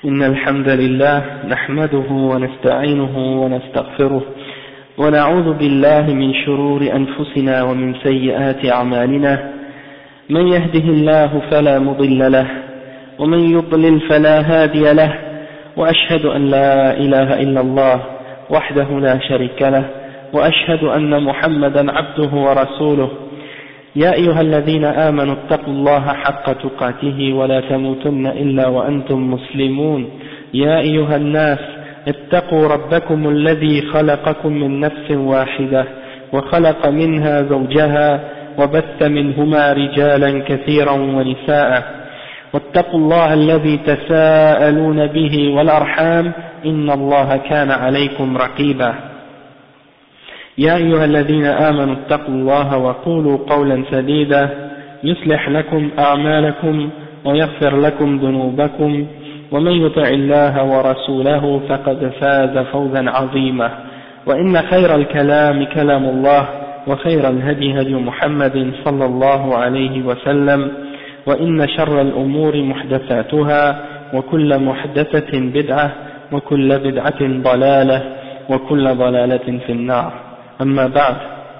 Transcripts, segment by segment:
إن الحمد لله نحمده ونستعينه ونستغفره ونعوذ بالله من شرور أنفسنا ومن سيئات أعمالنا من يهده الله فلا مضل له ومن يضلل فلا هادي له وأشهد أن لا إله إلا الله وحده لا شريك له وأشهد أن محمدا عبده ورسوله يا أيها الذين آمنوا اتقوا الله حق تقاته ولا تموتن إلا وأنتم مسلمون يا أيها الناس اتقوا ربكم الذي خلقكم من نفس واحدة وخلق منها زوجها وبث منهما رجالا كثيرا ونساء واتقوا الله الذي تساءلون به والأرحام إن الله كان عليكم رقيبا يا أيها الذين آمنوا اتقوا الله وقولوا قولا سديدا يصلح لكم أعمالكم ويغفر لكم ذنوبكم ومن يطع الله ورسوله فقد فاز فوزا عظيما وإن خير الكلام كلام الله وخير الهدي هدي محمد صلى الله عليه وسلم وإن شر الأمور محدثاتها وكل محدثة بدعة وكل بدعة ضلالة وكل ضلالة في النار. Amma ba'd.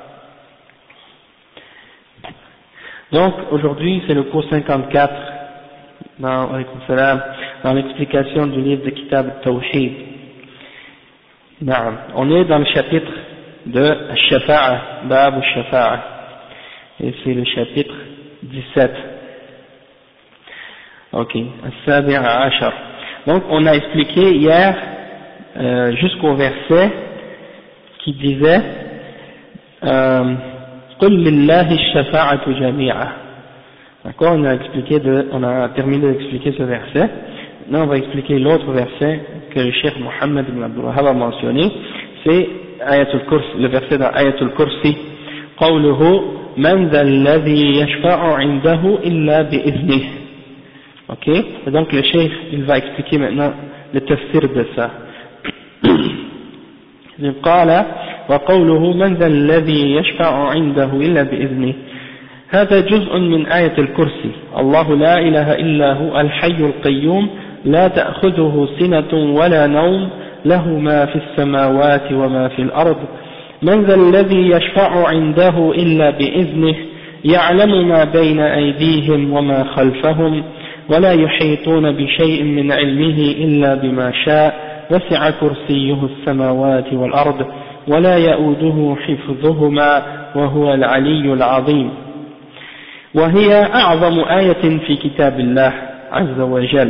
Donc aujourd'hui c'est le cours 54 dans l'explication du livre de Kitab al-Tawhid. On est dans le chapitre de Al-Shafa'a, Bab al-Shafa'a, et c'est le chapitre 17. Ok, Al-Sabi'a Ashar. Donc on a expliqué hier jusqu'au verset qui disait قل لله الشفاعة جميعا. D'accord, on a terminé d'expliquer ce verset. Maintenant on va expliquer l'autre verset que le Cheikh Mohammed ibn Abdul Wahhab a mentionné, c'est le verset dans Ayatul Kursi, قوله من ذا الذي يشفع عنده إلا بإذنه. Ok, et donc le Cheikh il va expliquer maintenant le tafsir de ça. قال وقوله من ذا الذي يشفع عنده إلا بإذنه هذا جزء من آية الكرسي الله لا إله إلا هو الحي القيوم لا تأخذه سنة ولا نوم له ما في السماوات وما في الأرض من ذا الذي يشفع عنده إلا بإذنه يعلم ما بين أيديهم وما خلفهم ولا يحيطون بشيء من علمه إلا بما شاء وسع كرسيه السماوات والأرض ولا يؤوده حفظهما وهو العلي العظيم. وهي أعظم آية في كتاب الله عز وجل.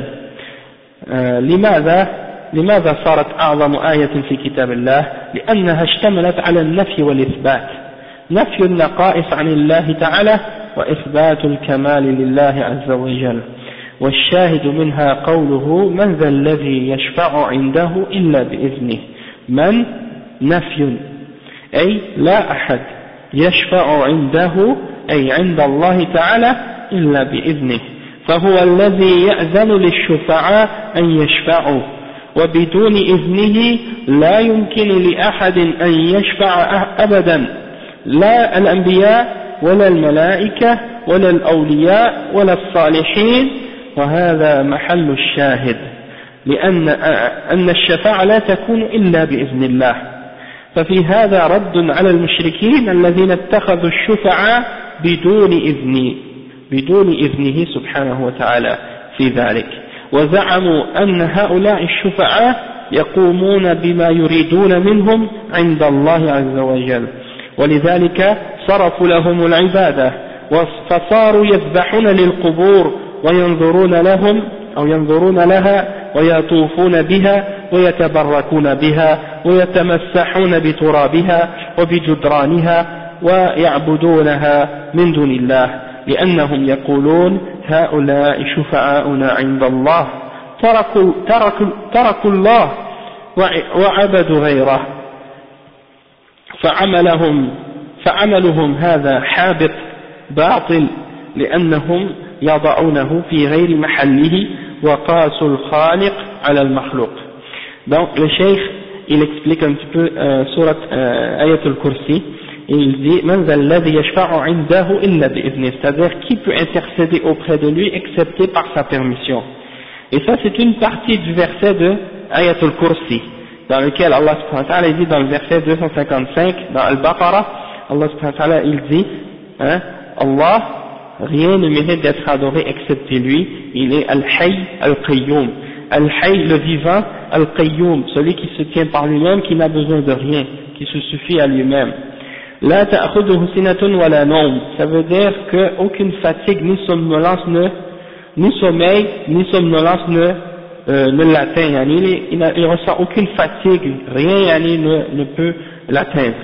لماذا صارت أعظم آية في كتاب الله؟ لأنها اشتملت على النفي والإثبات، نفي النقائص عن الله تعالى وإثبات الكمال لله عز وجل. والشاهد منها قوله من ذا الذي يشفع عنده إلا بإذنه. من نفي أي لا أحد يشفع عنده أي عند الله تعالى إلا بإذنه، فهو الذي يأذن للشفعاء أن يشفعوا، وبدون إذنه لا يمكن لأحد أن يشفع أبدا، لا الأنبياء ولا الملائكة ولا الأولياء ولا الصالحين. وهذا محل الشاهد، لأن الشفاعة لا تكون إلا بإذن الله. ففي هذا رد على المشركين الذين اتخذوا الشفعاء بدون إذنه سبحانه وتعالى في ذلك، وزعموا أن هؤلاء الشفعاء يقومون بما يريدون منهم عند الله عز وجل، ولذلك صرفوا لهم العبادة، فصاروا يذبحون للقبور وينظرون لهم أو ينظرون لها ويطوفون بها ويتبركون بها ويتمسحون بترابها وبجدرانها ويعبدونها من دون الله، لأنهم يقولون هؤلاء شفعاؤنا عند الله، تركوا الله وعبدوا غيره، فعملهم هذا حابط باطل، لأنهم يضعونه في غير محله وقاسوا الخالق على المخلوق. Donc le cheikh il explique un petit peu surat Ayatul Kursi, et il dit man zal ladhi yashfa'u 'indahu illa bi'idhni, c'est-à-dire qui peut intercéder auprès de lui excepté par sa permission. Et ça c'est une partie du verset de Ayatul Kursi, dans lequel Allah subhanahu wa ta'ala dit dans le verset 255 dans Al-Baqarah, Allah subhanahu wa ta'ala il dit, hein, Allah, rien ne mérite d'être adoré excepté lui, il est Al-Hayy Al-Qayyum, Al-Hayy le vivant, Al-Qayyum, celui qui se tient par lui-même, qui n'a besoin de rien, qui se suffit à lui-même. La ta'khudhuhu sinatun wa la nawm, ça veut dire qu'aucune fatigue ni somnolence ni sommeil ni somnolence ne l'atteint, yani, il ressent aucune fatigue, rien yani, ne peut l'atteindre.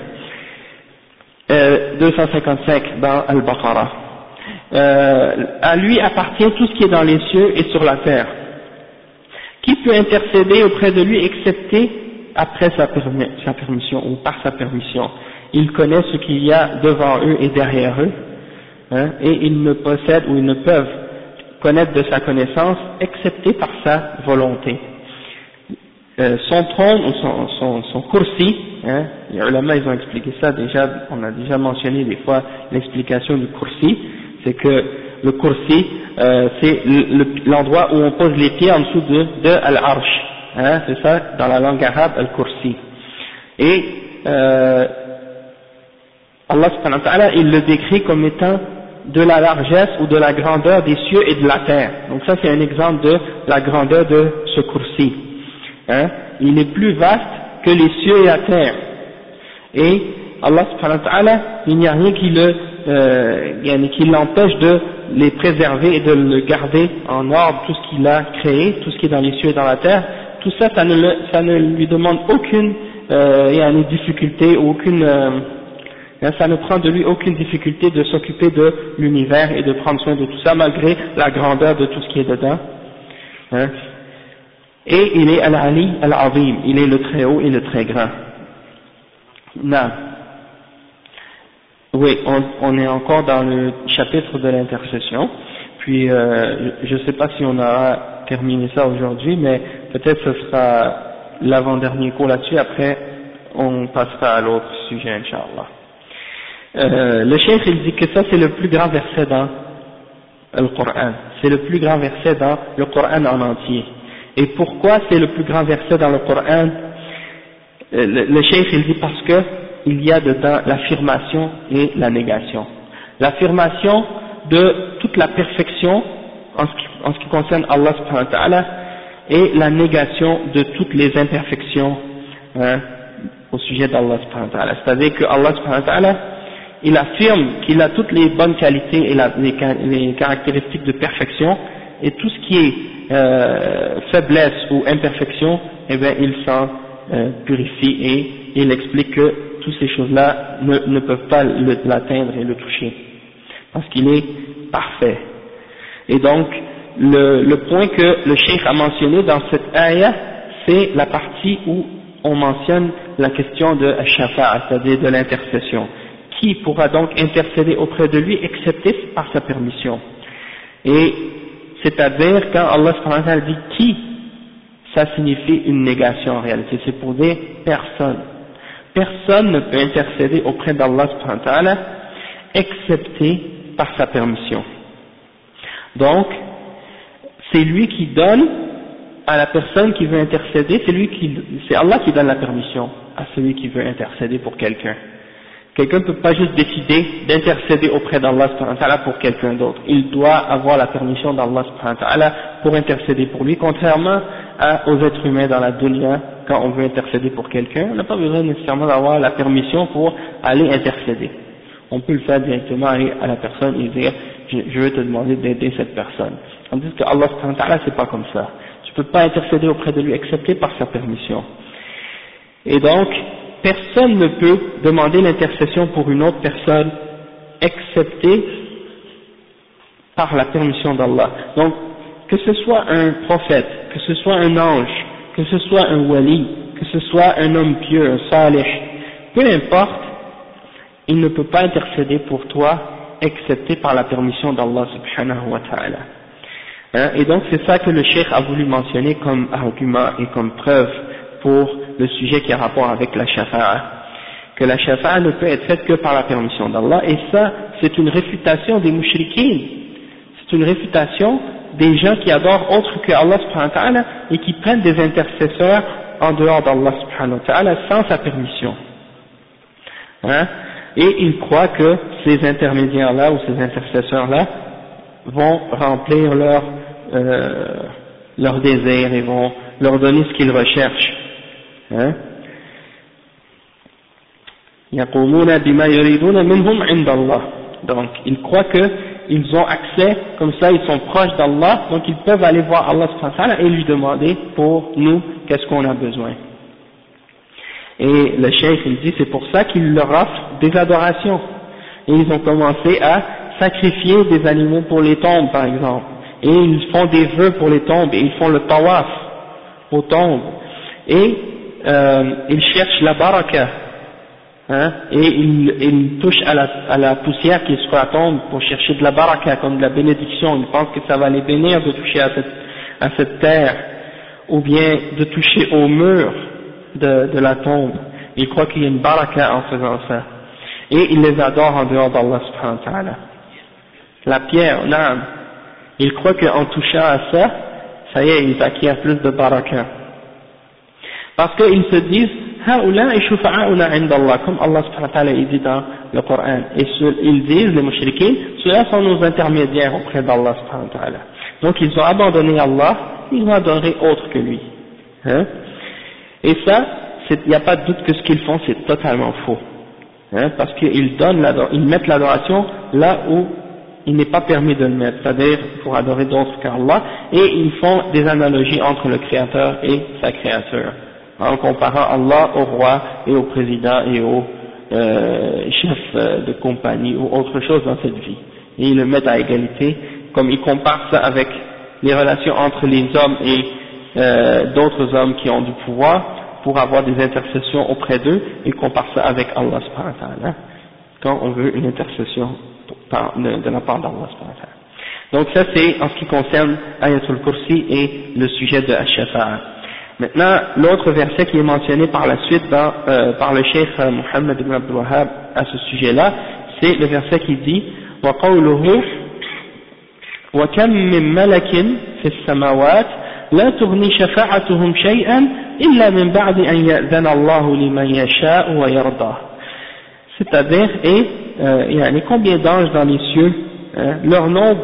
255 dans Al-Baqarah. À lui appartient tout ce qui est dans les cieux et sur la terre. Qui peut intercéder auprès de lui excepté après sa permission ou par sa permission? Il connaît ce qu'il y a devant eux et derrière eux, hein, et ils ne possèdent ou ils ne peuvent connaître de sa connaissance excepté par sa volonté. Son trône ou son kursi, hein, les ulama ils ont expliqué ça déjà, on a déjà mentionné des fois l'explication du kursi, c'est que le kursi c'est l'endroit où on pose les pieds en dessous de al-arsh, hein, c'est ça dans la langue arabe al-kursi. Et Allah subhanahu wa ta'ala il le décrit comme étant de la largesse ou de la grandeur des cieux et de la terre. Donc ça c'est un exemple de la grandeur de ce kursi. Hein, il est plus vaste que les cieux et la terre. Et Allah subhanahu wa ta'ala, il n'y a rien qui l'empêche de les préserver et de le garder en ordre, tout ce qu'il a créé, tout ce qui est dans les cieux et dans la terre. Tout ça, ça ne lui demande aucune difficulté, ça ne prend de lui aucune difficulté de s'occuper de l'univers et de prendre soin de tout ça malgré la grandeur de tout ce qui est dedans. Hein. Et il est Al-Ali Al-Azim, il est le très haut et le très grand. Non. Oui, on est encore dans le chapitre de l'intercession, puis je ne sais pas si on aura terminé ça aujourd'hui, mais peut-être ce sera l'avant-dernier cours là-dessus, après on passera à l'autre sujet, Inch'Allah. Le cheikh il dit que ça c'est le plus grand verset dans le Coran, c'est le plus grand verset dans le Coran en entier. Et pourquoi c'est le plus grand verset dans le Coran? Le cheikh il dit parce que il y a dedans l'affirmation et la négation. L'affirmation de toute la perfection en ce qui concerne Allah subhanahu wa ta'ala et la négation de toutes les imperfections, hein, au sujet d'Allah subhanahu wa ta'ala. C'est-à-dire que Allah subhanahu wa ta'ala il affirme qu'il a toutes les bonnes qualités et les caractéristiques de perfection, et tout ce qui est faiblesse ou imperfection, eh bien il s'en purifie et il explique que toutes ces choses-là ne peuvent pas l'atteindre et le toucher, parce qu'il est parfait. Et donc le point que le cheikh a mentionné dans cette ayah, c'est la partie où on mentionne la question de ash-shafa'a, c'est-à-dire de l'intercession. Qui pourra donc intercéder auprès de lui excepté par sa permission? Et c'est-à-dire quand Allah subhanahu wa ta'ala dit qui, ça signifie une négation en réalité, c'est pour dire personne. Personne ne peut intercéder auprès d'Allah subhanahu wa ta'ala excepté par sa permission. Donc c'est lui qui donne à la personne qui veut intercéder, c'est Allah qui donne la permission à celui qui veut intercéder pour quelqu'un. Quelqu'un ne peut pas juste décider d'intercéder auprès d'Allah subhanahu wa ta'ala pour quelqu'un d'autre. Il doit avoir la permission d'Allah subhanahu wa ta'ala pour intercéder pour lui, contrairement aux êtres humains dans la dunya. Quand on veut intercéder pour quelqu'un, on n'a pas besoin nécessairement d'avoir la permission pour aller intercéder. On peut le faire directement, aller à la personne et dire je veux te demander d'aider cette personne. Tandis que Allah subhanahu wa ta'ala c'est pas comme ça. Tu peux pas intercéder auprès de lui excepté par sa permission. Et donc personne ne peut demander l'intercession pour une autre personne excepté par la permission d'Allah. Donc, que ce soit un prophète, que ce soit un ange, que ce soit un wali, que ce soit un homme pieux, un salih, peu importe, il ne peut pas intercéder pour toi excepté par la permission d'Allah subhanahu wa ta'ala. Hein, et donc c'est ça que le cheikh a voulu mentionner comme argument et comme preuve pour le sujet qui a rapport avec la shafa'a, que la shafa'a ne peut être faite que par la permission d'Allah, et ça c'est une réfutation des mushrikines, c'est une réfutation des gens qui adorent autre que Allah subhanahu wa ta'ala et qui prennent des intercesseurs en dehors d'Allah subhanahu wa ta'ala sans sa permission. Hein? Et ils croient que ces intermédiaires-là ou ces intercesseurs-là vont remplir leurs désirs et vont leur donner ce qu'ils recherchent. Hein? يقومون بما يريدون منهم عند الله. Donc ils croient qu'ils ont accès, comme ça ils sont proches d'Allah, donc ils peuvent aller voir Allah subhanahu wa ta'ala et lui demander pour nous qu'est-ce qu'on a besoin. Et le cheikh il dit c'est pour ça qu'il leur offre des adorations. Et ils ont commencé à sacrifier des animaux pour les tombes par exemple. Et ils font des vœux pour les tombes et ils font le tawaf aux tombes. Et ils cherchent la baraka. Hein, et ils touchent à la poussière qui est sur la tombe pour chercher de la baraka, comme de la bénédiction. Ils pensent que ça va les bénir de toucher à cette terre, ou bien de toucher au mur de la tombe. Ils croient qu'il y a une baraka en faisant ça. Et ils les adorent en dehors d'Allah subhanahu wa ta'ala. La pierre, l'âme, ils croient qu'en touchant à ça, ça y est, ils acquièrent plus de baraka. Parce qu'ils se disent, هؤلاء شفعاؤنا عند الله, comme Allah subhanahu wa ta'ala dit dans le Coran. Et ils disent, les mushrikin, ceux-là sont nos intermédiaires auprès d'Allah subhanahu wa ta'ala. Donc ils ont abandonné Allah, ils ont adoré autre que lui. Hein? Et ça, il n'y a pas de doute que ce qu'ils font c'est totalement faux. Hein? Parce qu'ils mettent l'adoration là où il n'est pas permis de le mettre, c'est-à-dire pour adorer d'autres qu'Allah, et ils font des analogies entre le Créateur et sa créature, en comparant Allah au roi et au président et au chef de compagnie ou autre chose dans cette vie. Et ils le mettent à égalité, comme ils comparent ça avec les relations entre les hommes et d'autres hommes qui ont du pouvoir pour avoir des intercessions auprès d'eux, ils comparent ça avec Allah subhanahu wa ta'ala, quand on veut une intercession de la part d'Allah subhanahu wa ta'ala. Donc ça c'est en ce qui concerne Ayatul Kursi et le sujet de Ash-Shafa'a. Maintenant, l'autre verset qui est mentionné par la suite par le cheikh Muhammad ibn Abdul Wahhab à ce sujet-là, c'est le verset qui dit وَقَوْلُهُ وَكَمْ مِنْ مَلَكٍ فِي السَّمَاوَاتِ لَا تُغْنِي شَفَاعَتُهُمْ شَيْئًا إِلَّا مِنْ بَعْدِ أَنْ يَأْذَنَ اللَّهُ لِمَنْ يَشَاءُ وَيَرْضَى. C'est-à-dire, combien d'anges dans les cieux, leur nombre,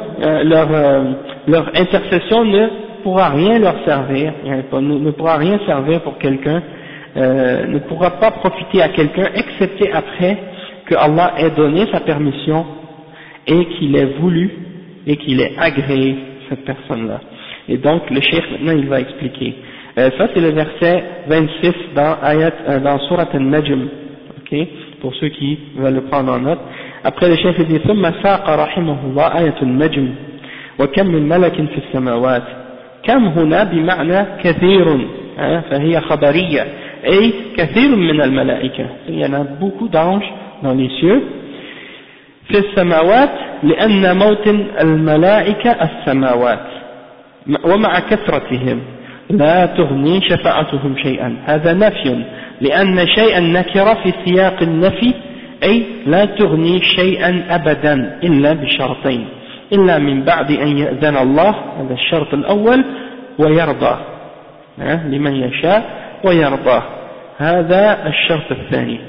leur intercession ne pourra rien leur servir, ne pourra rien servir pour quelqu'un, ne pourra pas profiter à quelqu'un, excepté après que Allah ait donné sa permission et qu'il ait voulu et qu'il ait agréé cette personne-là. Et donc le cheikh maintenant il va expliquer. Ça c'est le verset 26 dans Surat Al-Najm, ok, pour ceux qui veulent le prendre en note. Après le cheikh dit ثم ساق رحمه الله آية النجم وكم من ملك في السماوات. كم هنا بمعنى كثير فهي خبرية أي كثير من الملائكة. Il y en a beaucoup d'anges dans les cieux. في السماوات لأن موطن الملائكة السماوات ومع كثرتهم لا تغني شفاعتهم شيئا. هذا نفي لأن شيئا نكر في سياق النفي أي لا تغني شيئا أبدا إلا بشرطين إلا من بعد أن يأذن الله, هذا الشرط الأول, ويرضى لمن يشاء ويرضى, هذا الشرط الثاني.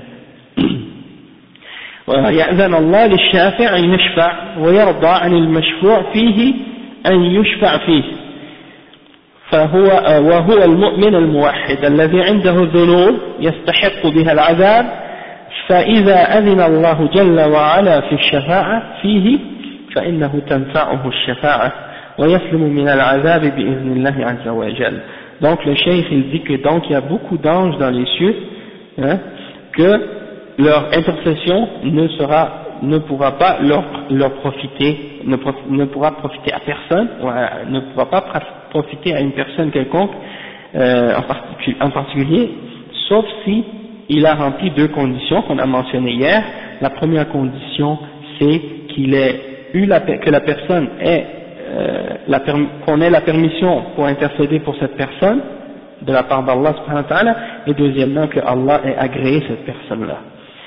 ويأذن الله للشافع أن يشفع ويرضى عن المشفوع فيه أن يشفع فيه, وهو المؤمن الموحد الذي عنده ذنوب يستحق بها العذاب, فإذا أذن الله جل وعلا في الشفاعة فيه فإنه تنفعه الشفاعة ويسلم من العذاب بإذن الله عز وجل. Donc le cheikh il dit que donc il y a beaucoup d'anges dans les cieux, que leur intercession ne pourra pas leur profiter, ne pourra profiter à personne, ne pourra pas profiter à une personne quelconque en particulier, sauf si il a rempli deux conditions qu'on a mentionnées hier. La première condition c'est que la personne ait qu'on ait la permission pour intercéder pour cette personne de la part d'Allah subhanahu wa ta'ala, et deuxièmement que Allah ait agréé cette personne-là.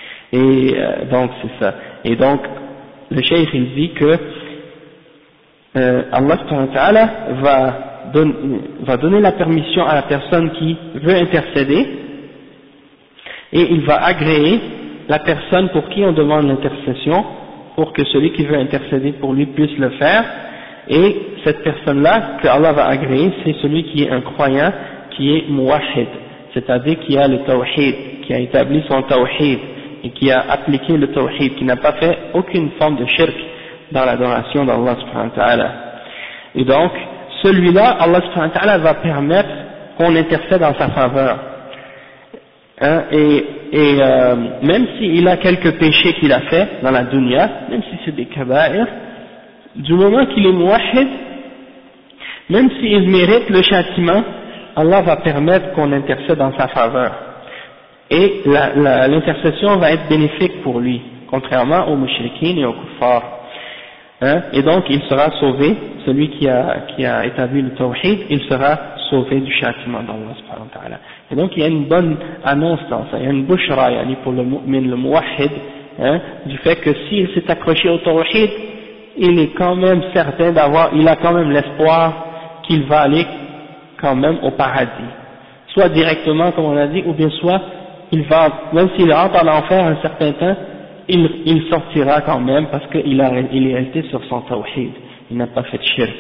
Et donc c'est ça. Et donc le cheikh il dit que Allah subhanahu wa ta'ala va donner la permission à la personne qui veut intercéder, et il va agréer la personne pour qui on demande l'intercession, pour que celui qui veut intercéder pour lui puisse le faire, et cette personne-là que Allah va agréer, c'est celui qui est un croyant, qui est muwahhid, c'est-à-dire qui a le tawhid, qui a établi son tawhid, et qui a appliqué le tawhid, qui n'a pas fait aucune forme de shirk dans l'adoration d'Allah subhanahu wa ta'ala. Et donc, celui-là, Allah subhanahu wa ta'ala va permettre qu'on intercède en sa faveur. Hein, même s'il a quelques péchés qu'il a fait dans la dunya, même si c'est des kaba'ir, du moment qu'il est muwahhid, même s'il mérite le châtiment, Allah va permettre qu'on intercède en sa faveur. Et l'intercession va être bénéfique pour lui, contrairement aux mushrikines et aux kuffars. Hein, et donc il sera sauvé, celui qui a établi le tawhid, il sera sauvé du châtiment d'Allah subhanahu wa ta'ala. Et donc il y a une bonne annonce dans ça, il y a une bushra pour le mu'min, le muwahhid, hein, du fait que s'il s'est accroché au tawhid, il est quand même certain il a quand même l'espoir qu'il va aller quand même au paradis. Soit directement comme on a dit, ou bien soit il va, même s'il rentre en enfer un certain temps, il sortira quand même parce qu'il est resté sur son tawhid, il n'a pas fait de shirk.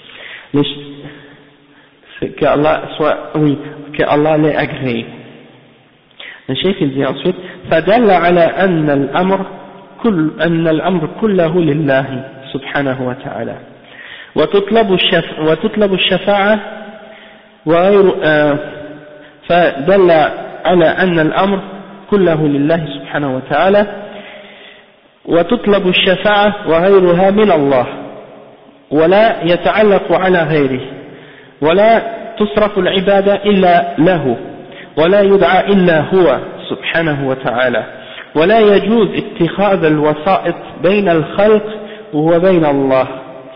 qu'Allah l'ait agréé. Le cheikh il dit ensuite فدل على أن الأمر كله لله سبحانه وتعالى وتطلب الشفاعة وغير فدل على أن الأمر كله لله سبحانه وتعالى وتطلب الشفاعة وغيرها من الله ولا يتعلق على غيره ولا تصرف العبادة إلا له ولا يدعى إلا هو سبحانه وتعالى ولا يجوز اتخاذ الوسائط بين الخلق وبين الله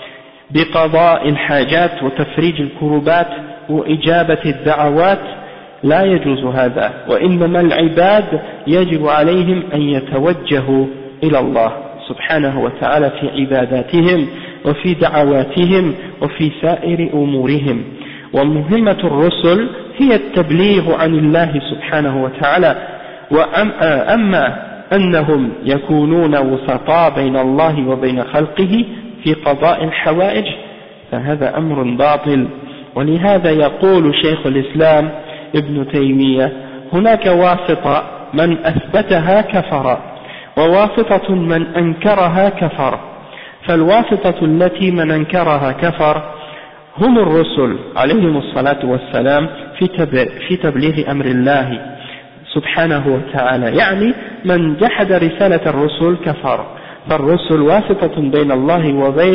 بقضاء الحاجات وتفريج الكربات وإجابة الدعوات لا يجوز هذا وإنما العباد يجب عليهم أن يتوجهوا إلى الله سبحانه وتعالى في عباداتهم وفي دعواتهم وفي سائر أمورهم ومهمة الرسل هي التبليغ عن الله سبحانه وتعالى وأما أنهم يكونون وسطاء بين الله وبين خلقه في قضاء الحوائج فهذا أمر باطل ولهذا يقول شيخ الإسلام ابن تيمية هناك واسطة من أثبتها كفر وواسطة من أنكرها كفر فالواسطة التي من أنكرها كفر هم الرسل عليهم الصلاة والسلام في تبليغ أمر الله سبحانه وتعالى يعني من جحد رسالة الرسل كفر فالرسل واسطة بين الله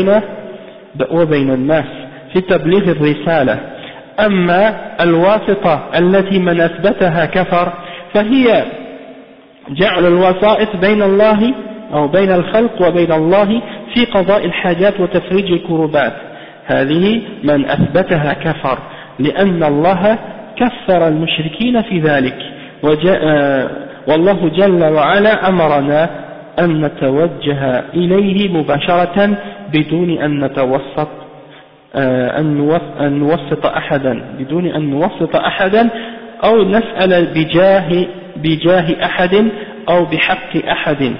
وبين الناس في تبليغ الرسالة أما الواسطة التي من أثبتها كفر فهي جعل الوسائط بين الله أو بين الخلق وبين الله في قضاء الحاجات وتفريج الكربات هذه من أثبتها كفر لأن الله كفر المشركين في ذلك والله جل وعلا أمرنا أن نتوجه إليه مباشرة بدون أن نتوسط أن نوسط أحدا أو نسأل بجاه أحد أو بحق أحد.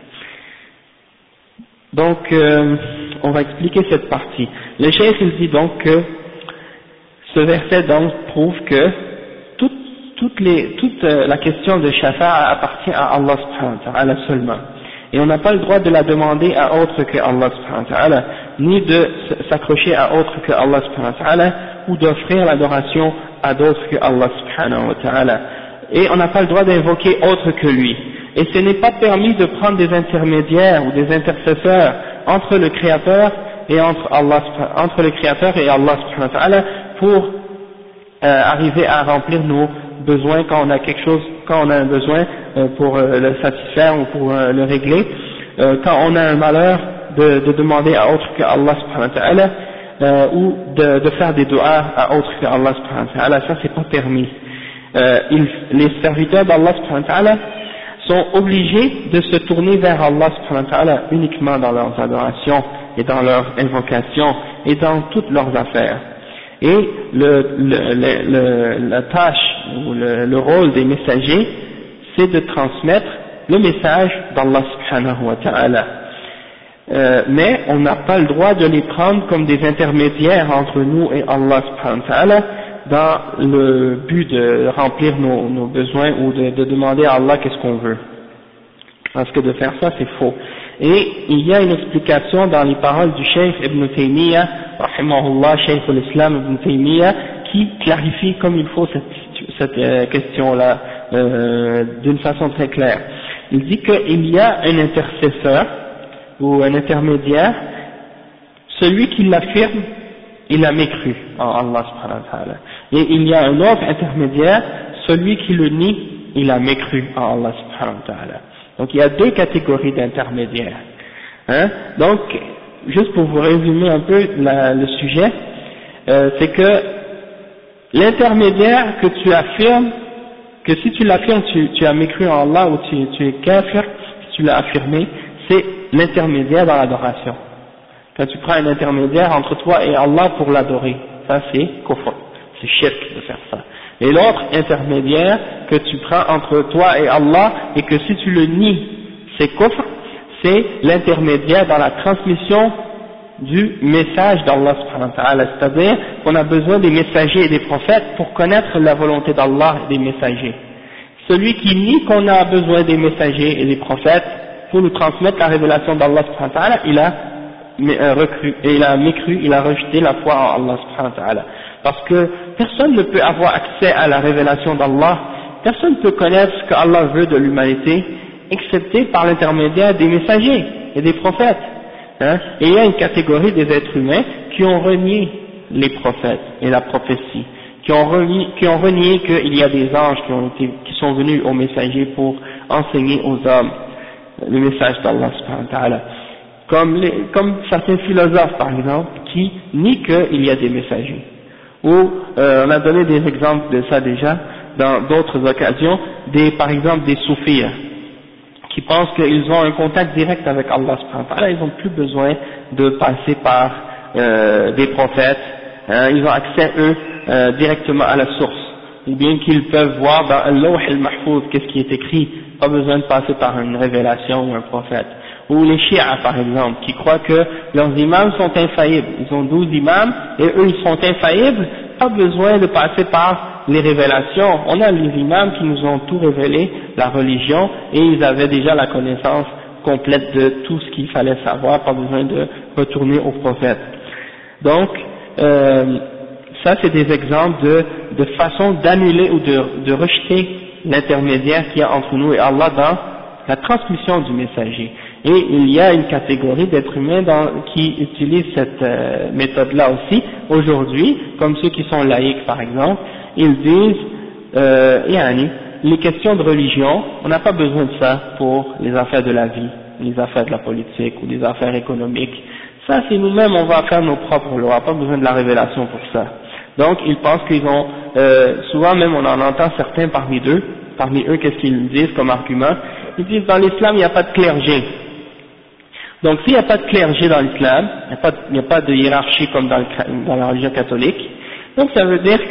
Donc on va expliquer cette partie. Le cheikh il dit donc que ce verset donc prouve que toute la question de shafa'a appartient à Allah subhanahu wa ta'ala seulement. Et on n'a pas le droit de la demander à autre que Allah subhanahu wa ta'ala, ni de s'accrocher à autre que Allah subhanahu wa ta'ala, ou d'offrir l'adoration à d'autres que Allah subhanahu wa ta'ala. Et on n'a pas le droit d'invoquer autre que lui. Et ce n'est pas permis de prendre des intermédiaires ou des intercesseurs entre le Créateur et entre le Créateur et Allah subhanahu wa ta'ala pour arriver à remplir nos besoins quand on a quelque chose, quand on a un besoin pour le satisfaire ou pour le régler, quand on a un malheur de demander à autre que Allah subhanahu wa ta'ala ou de faire des du'as à autre que Allah subhanahu wa ta'ala, ça c'est pas permis. Les serviteurs d'Allah subhanahu wa ta'ala sont obligés de se tourner vers Allah subhanahu wa ta'ala uniquement dans leurs adorations et dans leurs invocations et dans toutes leurs affaires. Et la tâche ou le rôle des messagers, c'est de transmettre le message d'Allah subhanahu wa ta'ala. Mais on n'a pas le droit de les prendre comme des intermédiaires entre nous et Allah subhanahu wa ta'ala dans le but de remplir nos besoins ou de demander à Allah qu'est-ce qu'on veut. Parce que de faire ça, c'est faux. Et il y a une explication dans les paroles du Cheikh Ibn Taymiyyah, rahimahullah, Cheikh al-Islam Ibn Taymiyyah, qui clarifie comme il faut cette question-là d'une façon très claire. Il dit qu'il y a un intercesseur ou un intermédiaire, celui qui l'affirme, il a mécru en Allah subhanahu wa ta'ala. Et il y a un autre intermédiaire, celui qui le nie, il a mécru en Allah subhanahu wa ta'ala. Donc il y a deux catégories d'intermédiaires. Hein? Donc, juste pour vous résumer un peu le sujet, c'est que l'intermédiaire que tu affirmes, que si tu l'affirmes, tu as mécru en Allah ou tu es kafir, si tu l'as affirmé, c'est l'intermédiaire dans l'adoration. Quand tu prends un intermédiaire entre toi et Allah pour l'adorer, ça c'est kufr, c'est shirk de faire ça. Et l'autre intermédiaire que tu prends entre toi et Allah et que si tu le nies, c'est kufr, c'est l'intermédiaire dans la transmission du message d'Allah subhanahu wa ta'ala, c'est-à-dire qu'on a besoin des messagers et des prophètes pour connaître la volonté d'Allah et des messagers. Celui qui nie qu'on a besoin des messagers et des prophètes pour nous transmettre la révélation d'Allah subhanahu wa ta'ala, il a mécru, il a rejeté la foi en Allah subhanahu wa ta'ala. Parce que personne ne peut avoir accès à la révélation d'Allah, personne ne peut connaître ce qu'Allah veut de l'humanité, excepté par l'intermédiaire des messagers et des prophètes. Hein? Et il y a une catégorie des êtres humains qui ont renié les prophètes et la prophétie, qui ont renié qu'il y a des anges qui sont venus aux messagers pour enseigner aux hommes le message d'Allah subhanahu wa ta'ala. Comme certains philosophes par exemple, qui nient qu'il y a des messagers. Ou on a donné des exemples de ça déjà dans d'autres occasions, par exemple des soufis qui pensent qu'ils ont un contact direct avec Allah subhanahu wa ta'ala, ils n'ont plus besoin de passer par des prophètes, hein, ils ont accès eux directement à la source, ou bien qu'ils peuvent voir dans al-lawh al-mahfouz qu'est-ce qui est écrit, pas besoin de passer par une révélation ou un prophète. Ou les chiites par exemple, qui croient que leurs imams sont infaillibles, ils ont 12 imams et eux ils sont infaillibles, pas besoin de passer par les révélations. On a les imams qui nous ont tout révélé, la religion, et ils avaient déjà la connaissance complète de tout ce qu'il fallait savoir, pas besoin de retourner aux prophètes. Donc ça c'est des exemples de façon d'annuler ou de rejeter l'intermédiaire qu'il y a entre nous et Allah dans la transmission du messager. Et il y a une catégorie d'êtres humains qui utilisent cette méthode-là aussi, aujourd'hui, comme ceux qui sont laïcs par exemple, ils disent, les questions de religion, on n'a pas besoin de ça pour les affaires de la vie, les affaires de la politique ou les affaires économiques. Ça c'est nous-mêmes, on va faire nos propres lois, pas besoin de la révélation pour ça. Donc ils pensent qu'ils ont, souvent même on en entend certains parmi eux qu'est-ce qu'ils disent comme argument, ils disent dans l'islam il n'y a pas de clergé. Donc s'il n'y a pas de clergé dans l'islam, il n'y a pas de hiérarchie comme dans la religion catholique, donc ça veut dire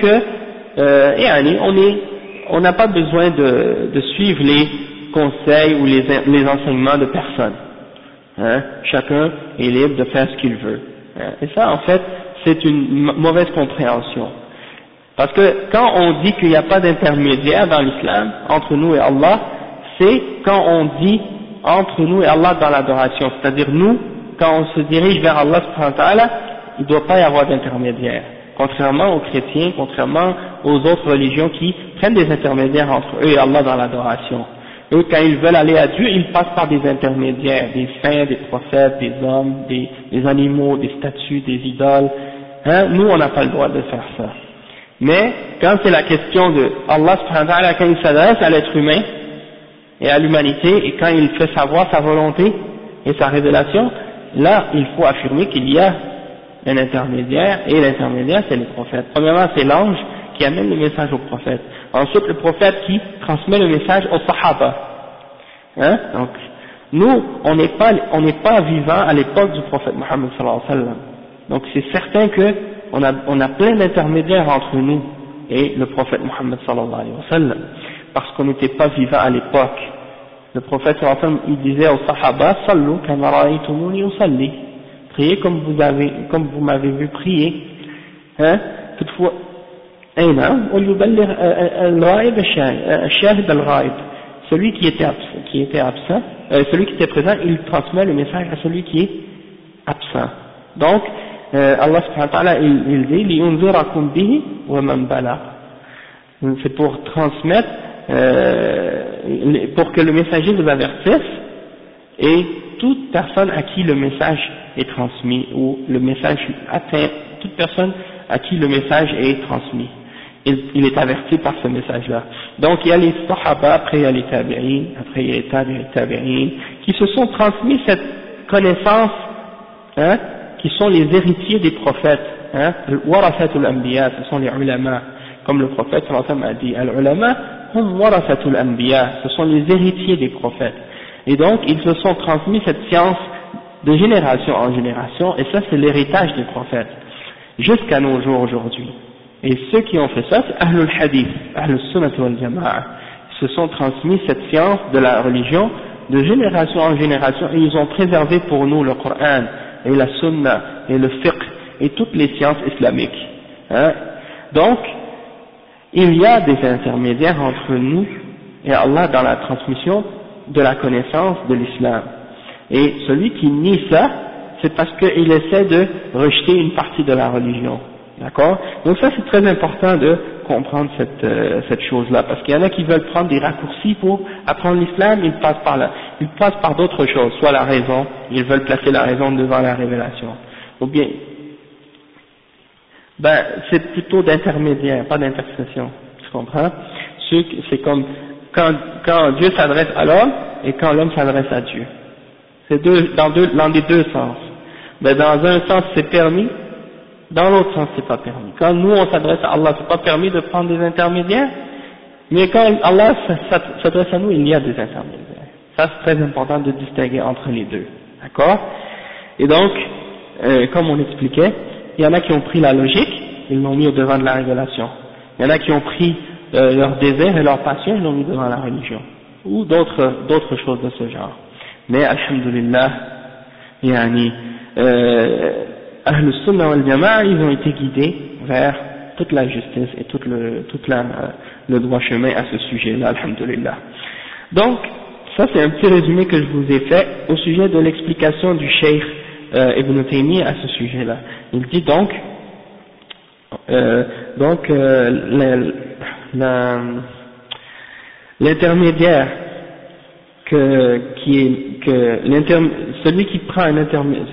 que on n'a pas besoin de suivre les conseils ou les enseignements de personne. Hein? Chacun est libre de faire ce qu'il veut. Hein? Et ça en fait c'est une mauvaise compréhension. Parce que quand on dit qu'il n'y a pas d'intermédiaire dans l'islam entre nous et Allah, c'est quand on dit entre nous et Allah dans l'adoration, c'est-à-dire nous, quand on se dirige vers Allah subhanahu wa ta'ala, il ne doit pas y avoir d'intermédiaire, contrairement aux chrétiens, contrairement aux autres religions qui prennent des intermédiaires entre eux et Allah dans l'adoration. Eux, quand ils veulent aller à Dieu, ils passent par des intermédiaires, des saints, des prophètes, des hommes, des animaux, des statues, des idoles. Hein? Nous, on n'a pas le droit de faire ça. Mais quand c'est la question de Allah subhanahu wa ta'ala, quand il s'adresse à l'être humain et à l'humanité, et quand il fait savoir sa volonté et sa révélation, là il faut affirmer qu'il y a un intermédiaire, et l'intermédiaire c'est le prophète. Premièrement c'est l'ange qui amène le message au prophète, ensuite le prophète qui transmet le message aux sahaba. Hein? Donc nous on n'est pas vivants à l'époque du prophète Mohammed sallallahu alayhi wa sallam. Donc c'est certain que on a plein d'intermédiaires entre nous et le prophète Mohammed sallallahu alayhi wa sallam, parce qu'on n'était pas vivant à l'époque. Le prophète sallallahu alayhi wa sallam, il disait aux sahaba, sallu kama ra'aytumuni usalli, priez comme vous m'avez vu prier, hein, toutefois, celui qui était absent, celui qui était présent, il transmet le message à celui qui est absent. Donc, Allah subhanahu wa ta'ala, il dit, لِيُنْذِرَكُمْ بِهِ وَمَنْ بَلَغَ. C'est pour transmettre, pour que le messager vous avertisse, et toute personne à qui le message est transmis, ou le message atteint, toute personne à qui le message est transmis, il est averti par ce message-là. Donc il y a les sahaba, après il y a les tabi'in, après il y a les tabi'in, qui se sont transmis cette connaissance, hein, qui sont les héritiers des prophètes, hein, warathatul anbiya, ce sont les ulama, comme le prophète sallallahu alayhi wa sallam a dit, al-ulama hum warathatul anbiya, ce sont les héritiers des prophètes. Et donc ils se sont transmis cette science de génération en génération, et ça c'est l'héritage des prophètes, jusqu'à nos jours aujourd'hui. Et ceux qui ont fait ça, c'est Ahlul Hadith, Ahlul Sunnah wal Jama'a. Ils se sont transmis cette science de la religion de génération en génération, et ils ont préservé pour nous le Coran, et la Sunna, et le fiqh, et toutes les sciences islamiques. Hein? Donc, il y a des intermédiaires entre nous et Allah dans la transmission de la connaissance de l'islam. Et celui qui nie ça, c'est parce qu'il essaie de rejeter une partie de la religion. D'accord? Donc ça c'est très important de comprendre cette chose-là, parce qu'il y en a qui veulent prendre des raccourcis pour apprendre l'islam, ils passent par d'autres choses, soit la raison, ils veulent placer la raison devant la révélation, ou bien, c'est plutôt d'intermédiaire, pas d'intercession, tu comprends? C'est comme quand Dieu s'adresse à l'homme et quand l'homme s'adresse à Dieu. C'est dans les deux sens. Mais dans un sens c'est permis, dans l'autre sens c'est pas permis. Quand nous on s'adresse à Allah, c'est pas permis de prendre des intermédiaires, mais quand Allah s'adresse à nous, il y a des intermédiaires. Ça c'est très important de distinguer entre les deux. D'accord? Et donc, comme on expliquait, il y en a qui ont pris la logique, ils l'ont mis au devant de la révélation. Il y en a qui ont pris leur désir et leur passion, ils l'ont mis devant la religion. Ou d'autres choses de ce genre. Mais alhamdulillah, yani, Ahlus Sunnah wal Jama'a, ils ont été guidés vers toute la justice et tout le droit chemin à ce sujet-là, alhamdulillah. Donc, ça c'est un petit résumé que je vous ai fait au sujet de l'explication du Cheikh Ibn Taymiyyah à ce sujet-là. Il dit donc, l'intermédiaire celui qui prend un intermédiaire,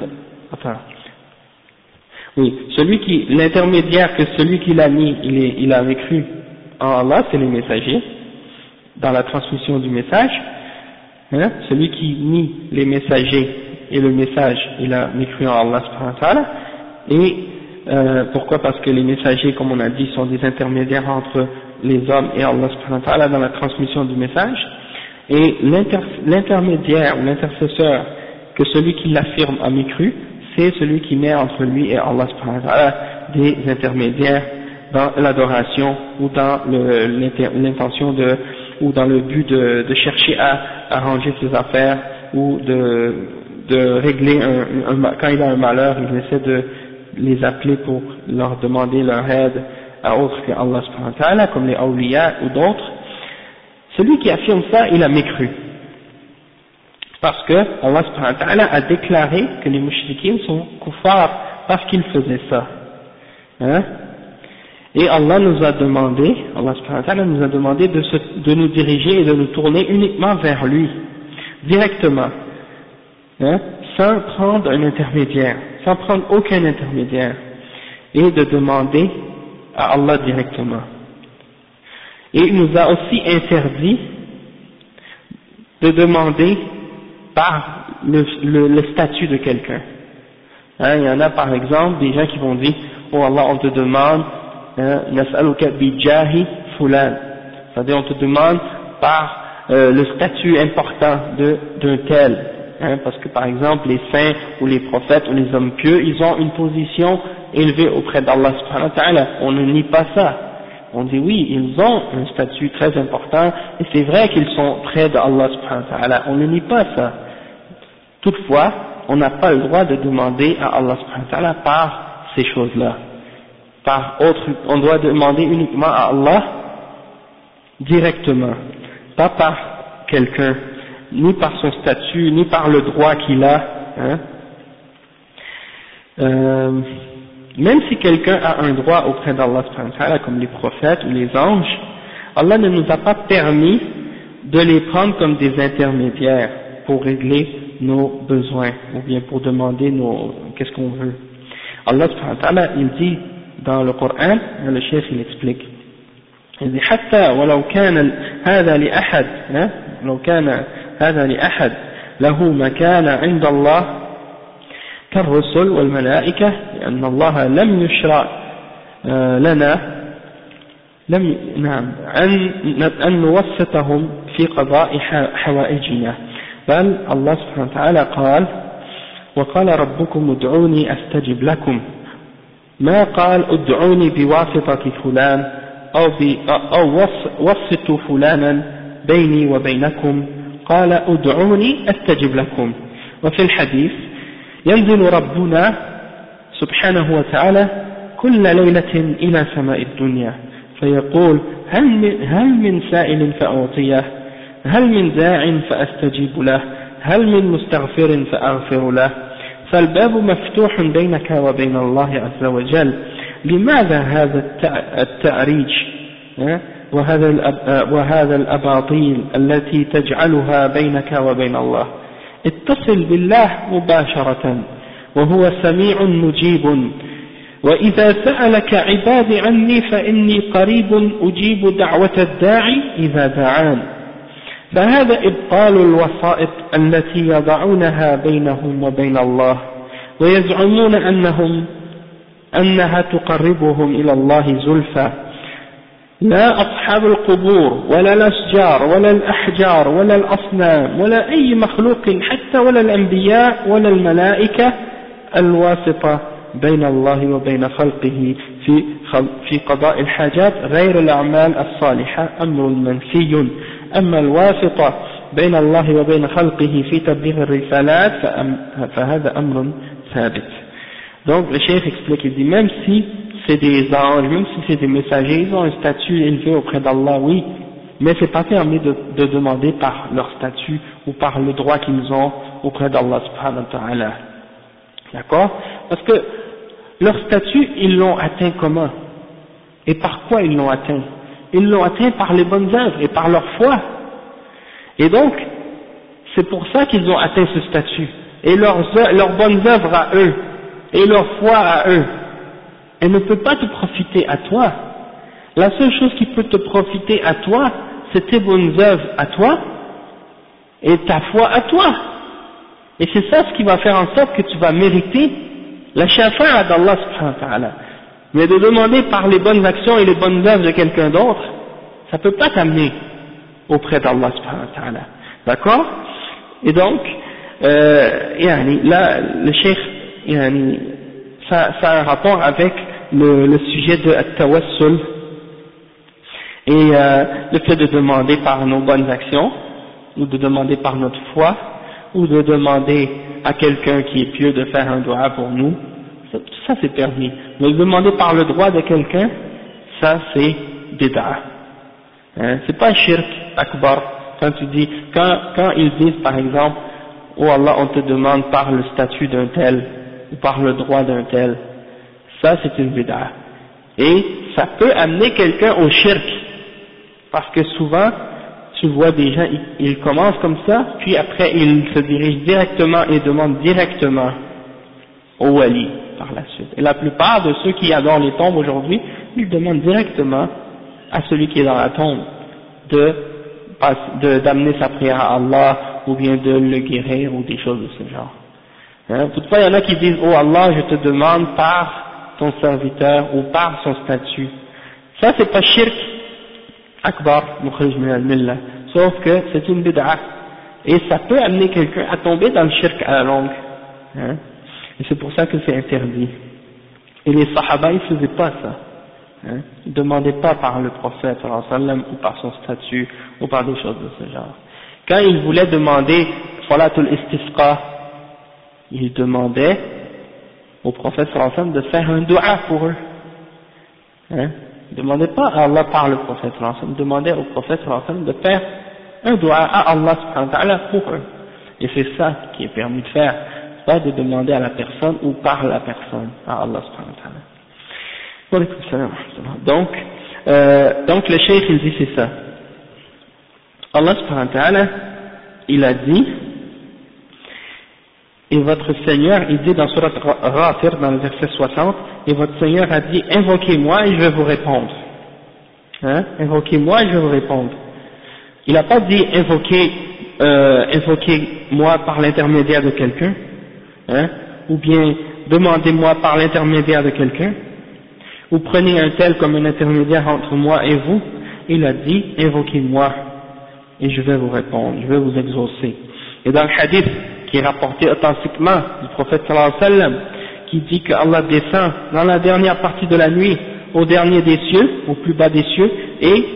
l'intermédiaire que celui qui l'a mis, il avait cru en Allah, c'est les messagers, dans la transmission du message, hein, celui qui nie les messagers et le message, il a mécru en Allah subhanahu wa ta'ala, et pourquoi? Parce que les messagers, comme on a dit, sont des intermédiaires entre les hommes et Allah subhanahu wa ta'ala dans la transmission du message, et l'intermédiaire ou l'intercesseur que celui qui l'affirme a mécru, c'est celui qui met entre lui et Allah subhanahu wa ta'ala des intermédiaires dans l'adoration ou dans l'intention ou dans le but de chercher à arranger ses affaires ou de régler quand il a un malheur, il essaie de les appeler pour leur demander leur aide à autre que Allah subhanahu wa ta'ala, comme les awliya ou d'autres. Celui qui affirme ça, il a mécru. Parce que Allah subhanahu wa ta'ala a déclaré que les mushrikines sont kuffars parce qu'ils faisaient ça. Hein? Et Allah subhanahu wa ta'ala nous a demandé de nous diriger et de nous tourner uniquement vers lui, directement, hein? Sans prendre un intermédiaire, sans prendre aucun intermédiaire, et de demander à Allah directement. Et il nous a aussi interdit de demander par le statut de quelqu'un. Hein, il y en a par exemple des gens qui vont dire, oh Allah, on te demande, nas'aluka bi jahi fulan, c'est-à-dire on te demande par le statut important d'un tel, hein, parce que par exemple les saints ou les prophètes ou les hommes pieux, ils ont une position élevée auprès d'Allah subhanahu wa ta'ala, on ne nie pas ça, on dit oui, ils ont un statut très important, et c'est vrai qu'ils sont près d'Allah subhanahu wa ta'ala, on ne nie pas ça. Toutefois, on n'a pas le droit de demander à Allah subhanahu wa ta'ala par ces choses-là. Par autre, on doit demander uniquement à Allah directement, pas par quelqu'un, ni par son statut, ni par le droit qu'il a. Hein. Même si quelqu'un a un droit auprès d'Allah subhanahu wa ta'ala, comme les prophètes ou les anges, Allah ne nous a pas permis de les prendre comme des intermédiaires pour régler nos besoins, ou bien pour demander qu'est-ce qu'on veut. Allah subhanahu wa ta'ala, il dit dans le Coran, le chef il explique, il dit حتى ولو كان هذا لأحد لو كان هذا لأحد له مكان عند الله كالرسل والملائكة لأن الله لم يشرع لنا أن نوسطهم في قضاء حوائجنا بل الله سبحانه وتعالى قال وقال ربكم ادعوني أستجب لكم ما قال ادعوني بواسطة فلان أو وسطوا فلانا بيني وبينكم قال ادعوني أستجب لكم. وفي الحديث ينزل ربنا سبحانه وتعالى كل ليلة إلى سماء الدنيا فيقول هل من سائل فأعطيه هل من داع فأستجيب له هل من مستغفر فأغفر له فالباب مفتوح بينك وبين الله عز وجل. لماذا هذا التعريج وهذا الأباطيل التي تجعلها بينك وبين الله؟ اتصل بالله مباشرة وهو سميع مجيب وإذا سألك عبادي عني فإني قريب أجيب دعوة الداعي إذا دعان. فهذا إبطال الوسائط التي يضعونها بينهم وبين الله ويزعمون أنها تقربهم إلى الله زلفى. لا أصحاب القبور ولا الأشجار ولا الأحجار ولا الأصنام ولا أي مخلوق حتى ولا الأنبياء ولا الملائكة الواسطة بين الله وبين خلقه في قضاء الحاجات غير الأعمال الصالحة أمر منسي. أما الواسطة بين الله وبين خلقه في تبليغ الرسالات فهذا أمر ثابت. Donc le cheikh explique, il dit même si c'est des anges, même si c'est des messagers, ils ont un statut élevé auprès d'Allah, oui, mais c'est pas permis de demander par leur statut ou par le droit qu'ils ont auprès d'Allah subhanahu wa ta'ala. D'accord? Parce que leur statut, ils l'ont atteint comment? Et par quoi ils l'ont atteint? Ils l'ont atteint par les bonnes œuvres et par leur foi. Et donc, c'est pour ça qu'ils ont atteint ce statut. Et leurs bonnes œuvres à eux, et leur foi à eux, elle ne peut pas te profiter à toi. La seule chose qui peut te profiter à toi, c'est tes bonnes œuvres à toi, et ta foi à toi. Et c'est ça ce qui va faire en sorte que tu vas mériter la shafa'a d'Allah subhanahu wa ta'ala. Mais de demander par les bonnes actions et les bonnes œuvres de quelqu'un d'autre, ça ne peut pas t'amener auprès d'Allah subhanahu wa ta'ala. D'accord? Et donc, là, le cheikh, ça a un rapport avec le sujet de at-tawassul et le fait de demander par nos bonnes actions, ou de demander par notre foi, ou de demander à quelqu'un qui est pieux de faire un dua pour nous, ça c'est permis. Mais demander par le droit de quelqu'un, ça c'est bid'a. C'est pas shirk akbar. Quand tu dis, quand ils disent par exemple, oh Allah, on te demande par le statut d'un tel, ou par le droit d'un tel, ça c'est une bid'a. Et ça peut amener quelqu'un au shirk. Parce que souvent, tu vois des gens, ils commencent comme ça, puis après ils se dirigent directement et demandent directement au wali par la suite. Et la plupart de ceux qui adorent les tombes aujourd'hui, ils demandent directement à celui qui est dans la tombe d'amener sa prière à Allah, ou bien de le guérir, ou des choses de ce genre. Toutefois, il y en a qui disent, oh Allah, je te demande par ton serviteur, ou par son statut. Ça c'est pas shirk akbar, mukhrij min al-millah, sauf que c'est une bid'a. Et ça peut amener quelqu'un à tomber dans le shirk à la longue. Hein. Et c'est pour ça que c'est interdit. Et les sahaba, ils faisaient pas ça. Hein. Ils ne demandaient pas par le prophète sallallahu alayhi wa sallam, ou par son statut, ou par des choses de ce genre. Quand ils voulaient demander salatul istisqa, ils demandaient au prophète sallallahu alayhi wa sallam de faire un dua pour eux. Hein. Ils ne demandaient pas à Allah par le prophète sallallahu alayhi wa sallam, ils demandaient au prophète sallallahu alayhi wa sallam de faire un dua à Allah subhanahu wa ta'ala pour eux. Et c'est ça qui est permis de faire, pas de demander à la personne ou par la personne à Allah subhanahu wa ta'ala. Donc le cheikh il dit c'est ça. Allah subhanahu wa ta'ala, il a dit, et votre Seigneur, il dit dans Surat Ghafir, dans le verset 60, et votre Seigneur a dit, invoquez-moi et je vais vous répondre. Hein? Invoquez-moi et je vais vous répondre. Il n'a pas dit invoquez-moi par l'intermédiaire de quelqu'un, hein, ou bien demandez-moi par l'intermédiaire de quelqu'un, ou prenez un tel comme un intermédiaire entre moi et vous. Il a dit invoquez-moi et je vais vous répondre, je vais vous exaucer. Et dans le hadith qui est rapporté authentiquement du prophète sallallahu alayhi wa sallam, qui dit que Allah descend dans la dernière partie de la nuit au dernier des cieux, au plus bas des cieux, et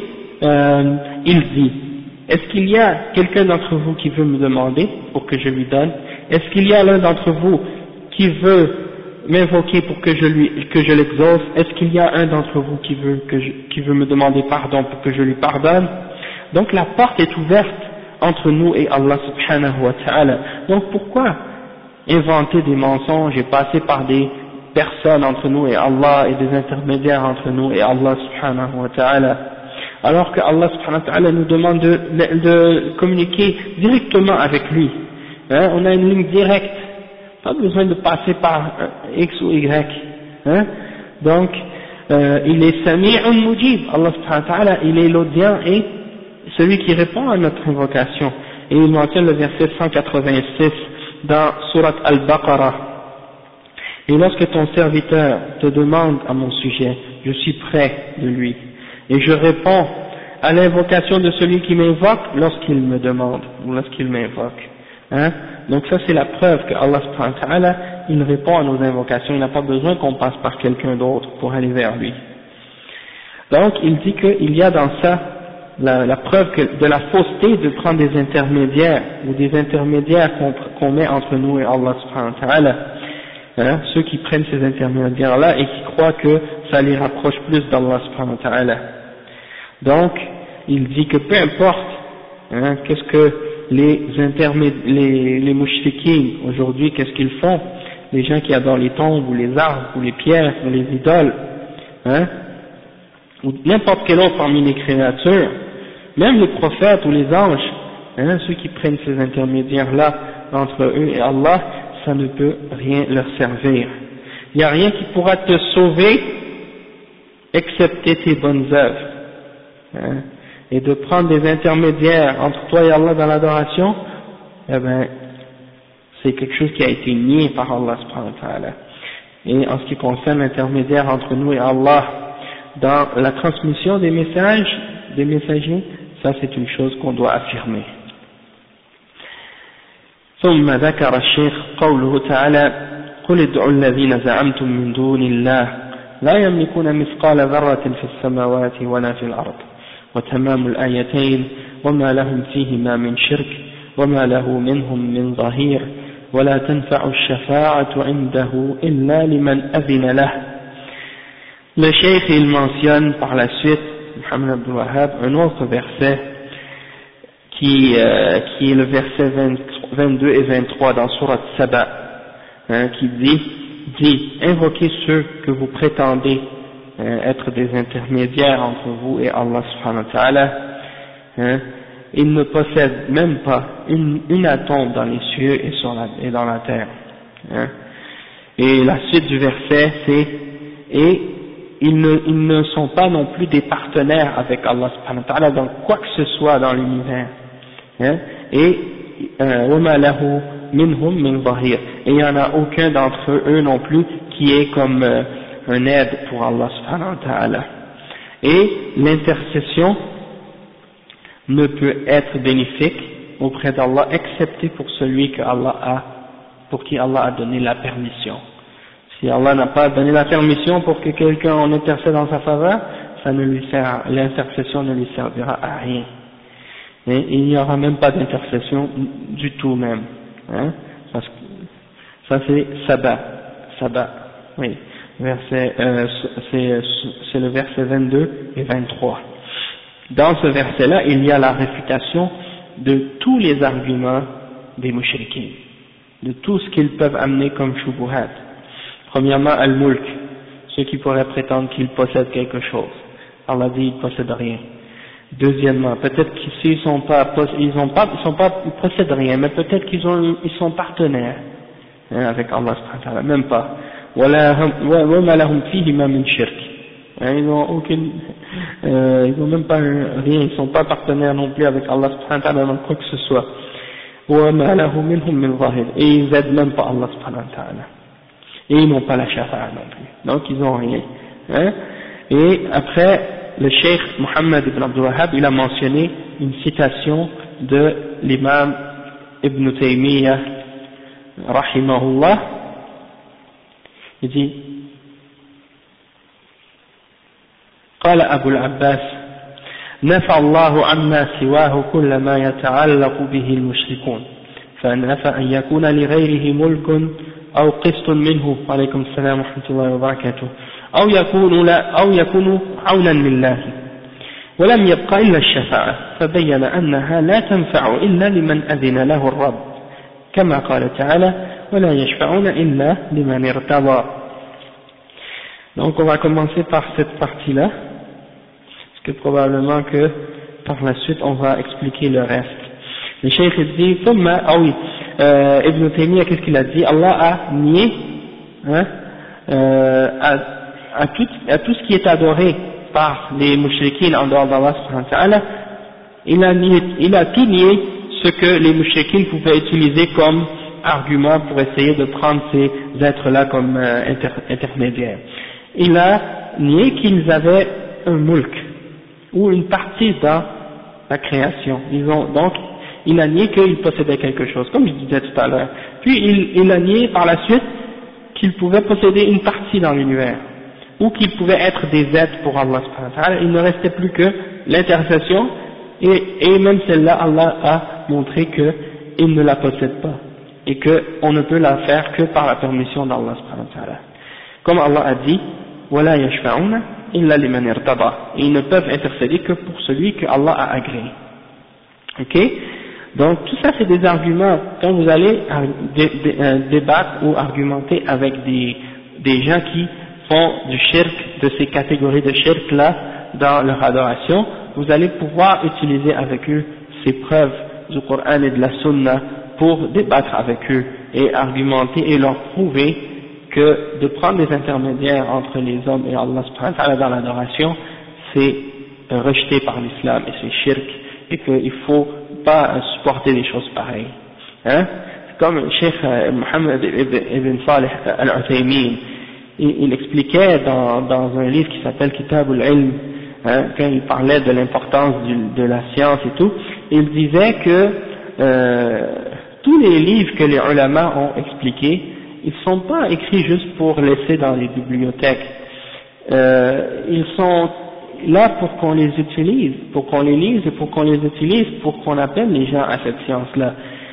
il dit, est-ce qu'il y a quelqu'un d'entre vous qui veut me demander pour que je lui donne? Est-ce qu'il y a l'un d'entre vous qui veut m'invoquer pour que je l'exauce? Est-ce qu'il y a un d'entre vous qui veut me demander pardon pour que je lui pardonne? Donc la porte est ouverte entre nous et Allah subhanahu wa ta'ala. Donc pourquoi inventer des mensonges et passer par des personnes entre nous et Allah et des intermédiaires entre nous et Allah subhanahu wa ta'ala? Alors que Allah subhanahu wa ta'ala nous demande de communiquer directement avec lui. Hein, on a une ligne directe, pas besoin de passer par X ou Y. Hein. Donc, il est Sami'un Mujib, Allah subhanahu wa ta'ala, il est l'audient et celui qui répond à notre invocation. Et il mentionne le verset 186 dans Surat Al-Baqarah. Et lorsque ton serviteur te demande à mon sujet, je suis près de lui. Et je réponds à l'invocation de celui qui m'invoque lorsqu'il me demande, ou lorsqu'il m'invoque. Hein? Donc ça c'est la preuve que Allah subhanahu wa ta'ala, il répond à nos invocations, il n'a pas besoin qu'on passe par quelqu'un d'autre pour aller vers lui. Donc il dit qu'il y a dans ça la preuve de la fausseté de prendre des intermédiaires, ou des intermédiaires qu'on met entre nous et Allah subhanahu wa ta'ala. Hein? Ceux qui prennent ces intermédiaires-là et qui croient que ça les rapproche plus d'Allah subhanahu wa ta'ala. Donc, il dit que peu importe, hein, qu'est-ce que les mouchriquins aujourd'hui, qu'est-ce qu'ils font, les gens qui adorent les tombes, ou les arbres, ou les pierres, ou les idoles, hein, ou n'importe quel autre parmi les créatures, même les prophètes ou les anges, hein, ceux qui prennent ces intermédiaires-là entre eux et Allah, ça ne peut rien leur servir. Il n'y a rien qui pourra te sauver, excepté tes bonnes œuvres. Hein, et de prendre des intermédiaires entre toi et Allah dans l'adoration, eh ben, c'est quelque chose qui a été nié par Allah subhanahu wa ta'ala. Et en ce qui concerne l'intermédiaire entre nous et Allah dans la transmission des messages, des messagers, ça c'est une chose qu'on doit affirmer. ثم ذكر الشيخ قوله تعالى قل ادعوا الذين زعمتم من دون الله لا يملكون مثقال ذرة في السماوات ولا في الأرض وتمام الآيتين وما لهم فيهما من شرك وما له منهم من ظهير ولا تنفع الشفاعة عنده إلا لمن أذن له. Le cheikh il mentionne par la suite, Muhammad Abdul Wahhab, un autre verset qui est le verset 22 et 23 dans Surat Saba, hein, qui dit invoquez ceux que vous prétendez être des intermédiaires entre vous et Allah subhanahu wa ta'ala, hein, ils ne possèdent même pas une atome dans les cieux et dans la terre. Hein. Et la suite du verset c'est et ils ne sont pas non plus des partenaires avec Allah subhanahu wa ta'ala dans quoi que ce soit dans l'univers. Hein. Et وَمَا لَهُ مِنْهُمْ مِنْ ظَهِيرٍ, et il n'y en a aucun d'entre eux non plus qui est comme un aide pour Allah subhanahu wa ta'ala. Et l'intercession ne peut être bénéfique auprès d'Allah, excepté pour celui pour qui Allah a donné la permission. Si Allah n'a pas donné la permission pour que quelqu'un en intercède en sa faveur, l'intercession ne lui servira à rien. Et il n'y aura même pas d'intercession du tout même. Hein, parce que ça c'est Saba, oui. C'est le verset 22 et 23. Dans ce verset-là, il y a la réfutation de tous les arguments des mushrikins, de tout ce qu'ils peuvent amener comme shubuhat. Premièrement, al-mulk, ceux qui pourraient prétendre qu'ils possèdent quelque chose. Allah dit qu'ils ne possèdent rien. Deuxièmement, peut-être qu'ils ils possèdent rien, mais peut-être ils sont partenaires avec Allah subhanahu wa ta'ala, même pas. وَمَا لَهُمْ فِيهِمَا مِنْ شِرْكٍ. Ils n'ont même pas rien, ils ne sont pas partenaires non plus avec Allah subhanahu wa ta'ala dans quoi que ce soit. وَمَا لَهُ مِنْهُمْ مِنْ ظَاهِرٍ. Et ils n'aident même pas Allah subhanahu wa ta'ala. Et ils n'ont pas la shafa'a non plus. Donc ils n'ont rien. Hein? Et après, le cheikh Mohammed ibn Abdul Wahhab, il a mentionné une citation de l'imam Ibn Taymiyyah, rahimahullah. Il dit, قال أبو العباس نفى الله عما سواه كل ما يتعلق به المشركون فنفى أن يكون لغيره ملك أو قسط منه عليكم السلام ورحمة الله وبركاته أو يكون عونا لله ولم يبقى إلا الشفاعة فبين أنها لا تنفع إلا لمن أذن له الرب كما قال تعالى ولا يشفعون إلا لمن ارتضى. Donc on va commencer par cette partie-là, parce que probablement que par la suite on va expliquer le reste. Le cheikh dit, Ibn Taymiyyah, qu'est-ce qu'il a dit? Allah a nié à tout ce qui est adoré par les mushrikines en dehors d'Allah subhanahu wa ta'ala, il a tout nié ce que les mushrikines pouvaient utiliser comme argument pour essayer de prendre ces êtres-là comme intermédiaires. Il a nié qu'ils avaient un mulk, ou une partie dans la création. Donc, il a nié qu'ils possédaient quelque chose, comme je disais tout à l'heure. Puis il a nié par la suite qu'ils pouvaient posséder une partie dans l'univers, ou qu'ils pouvaient être des aides pour Allah subhanahu wa ta'ala. Il ne restait plus que l'intercession, et même celle-là, Allah a montré qu'il ne la possède pas, et qu'on ne peut la faire que par la permission d'Allah subhanahu wa ta'ala. Comme Allah a dit, وَلَا يَشْفَعُونَ إِلَّا لِمَنِ ارْتَضَى. Ils ne peuvent intercéder que pour celui que Allah a agréé. Ok? Donc tout ça c'est des arguments. Quand vous allez débattre ou argumenter avec des gens qui font du shirk, de ces catégories de shirk là dans leur adoration, vous allez pouvoir utiliser avec eux ces preuves du Coran et de la Sunna pour débattre avec eux et argumenter et leur prouver que de prendre des intermédiaires entre les hommes et Allah subhanahu wa ta'ala dans l'adoration, c'est rejeté par l'islam et c'est shirk, et qu'il ne faut pas supporter des choses pareilles. Hein? Comme le Cheikh Mohammed ibn Salih al-Uthaymin, il expliquait dans un livre qui s'appelle Kitab al-Ilm, quand il parlait de l'importance de la science et tout, il disait que tous les livres que les ulama ont expliqués, ils ne sont pas écrits juste pour laisser dans les bibliothèques. Ils sont là pour qu'on les utilise, pour qu'on les lise et pour qu'on les utilise, pour qu'on appelle les gens à cette science-là.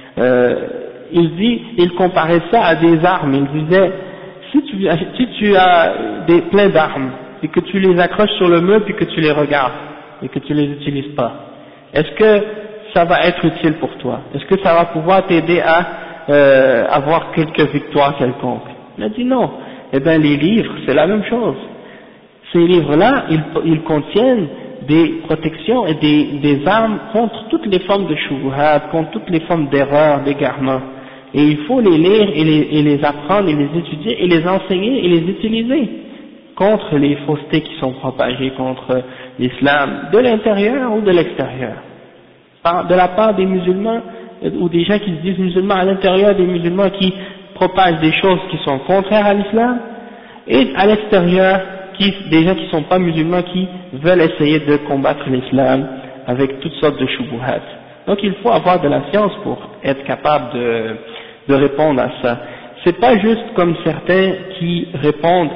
Il comparait ça à des armes. Il disait, si tu as plein d'armes et que tu les accroches sur le mur puis que tu les regardes et que tu les utilises pas, est-ce que ça va être utile pour toi? Est-ce que ça va pouvoir t'aider à avoir quelques victoires quelconques? Il a dit non. Eh bien les livres, c'est la même chose. Ces livres-là, ils contiennent des protections et des armes contre toutes les formes de shubuhat, contre toutes les formes d'erreurs, d'égarements. Et il faut les lire et les apprendre et les étudier et les enseigner et les utiliser contre les faussetés qui sont propagées contre l'islam, de l'intérieur ou de l'extérieur. De la part des musulmans ou des gens qui se disent musulmans, à l'intérieur des musulmans qui propagent des choses qui sont contraires à l'islam, et à l'extérieur des gens qui ne sont pas musulmans qui veulent essayer de combattre l'islam avec toutes sortes de shubuhat. Donc il faut avoir de la science pour être capable de répondre à ça. C'est pas juste comme certains qui répondent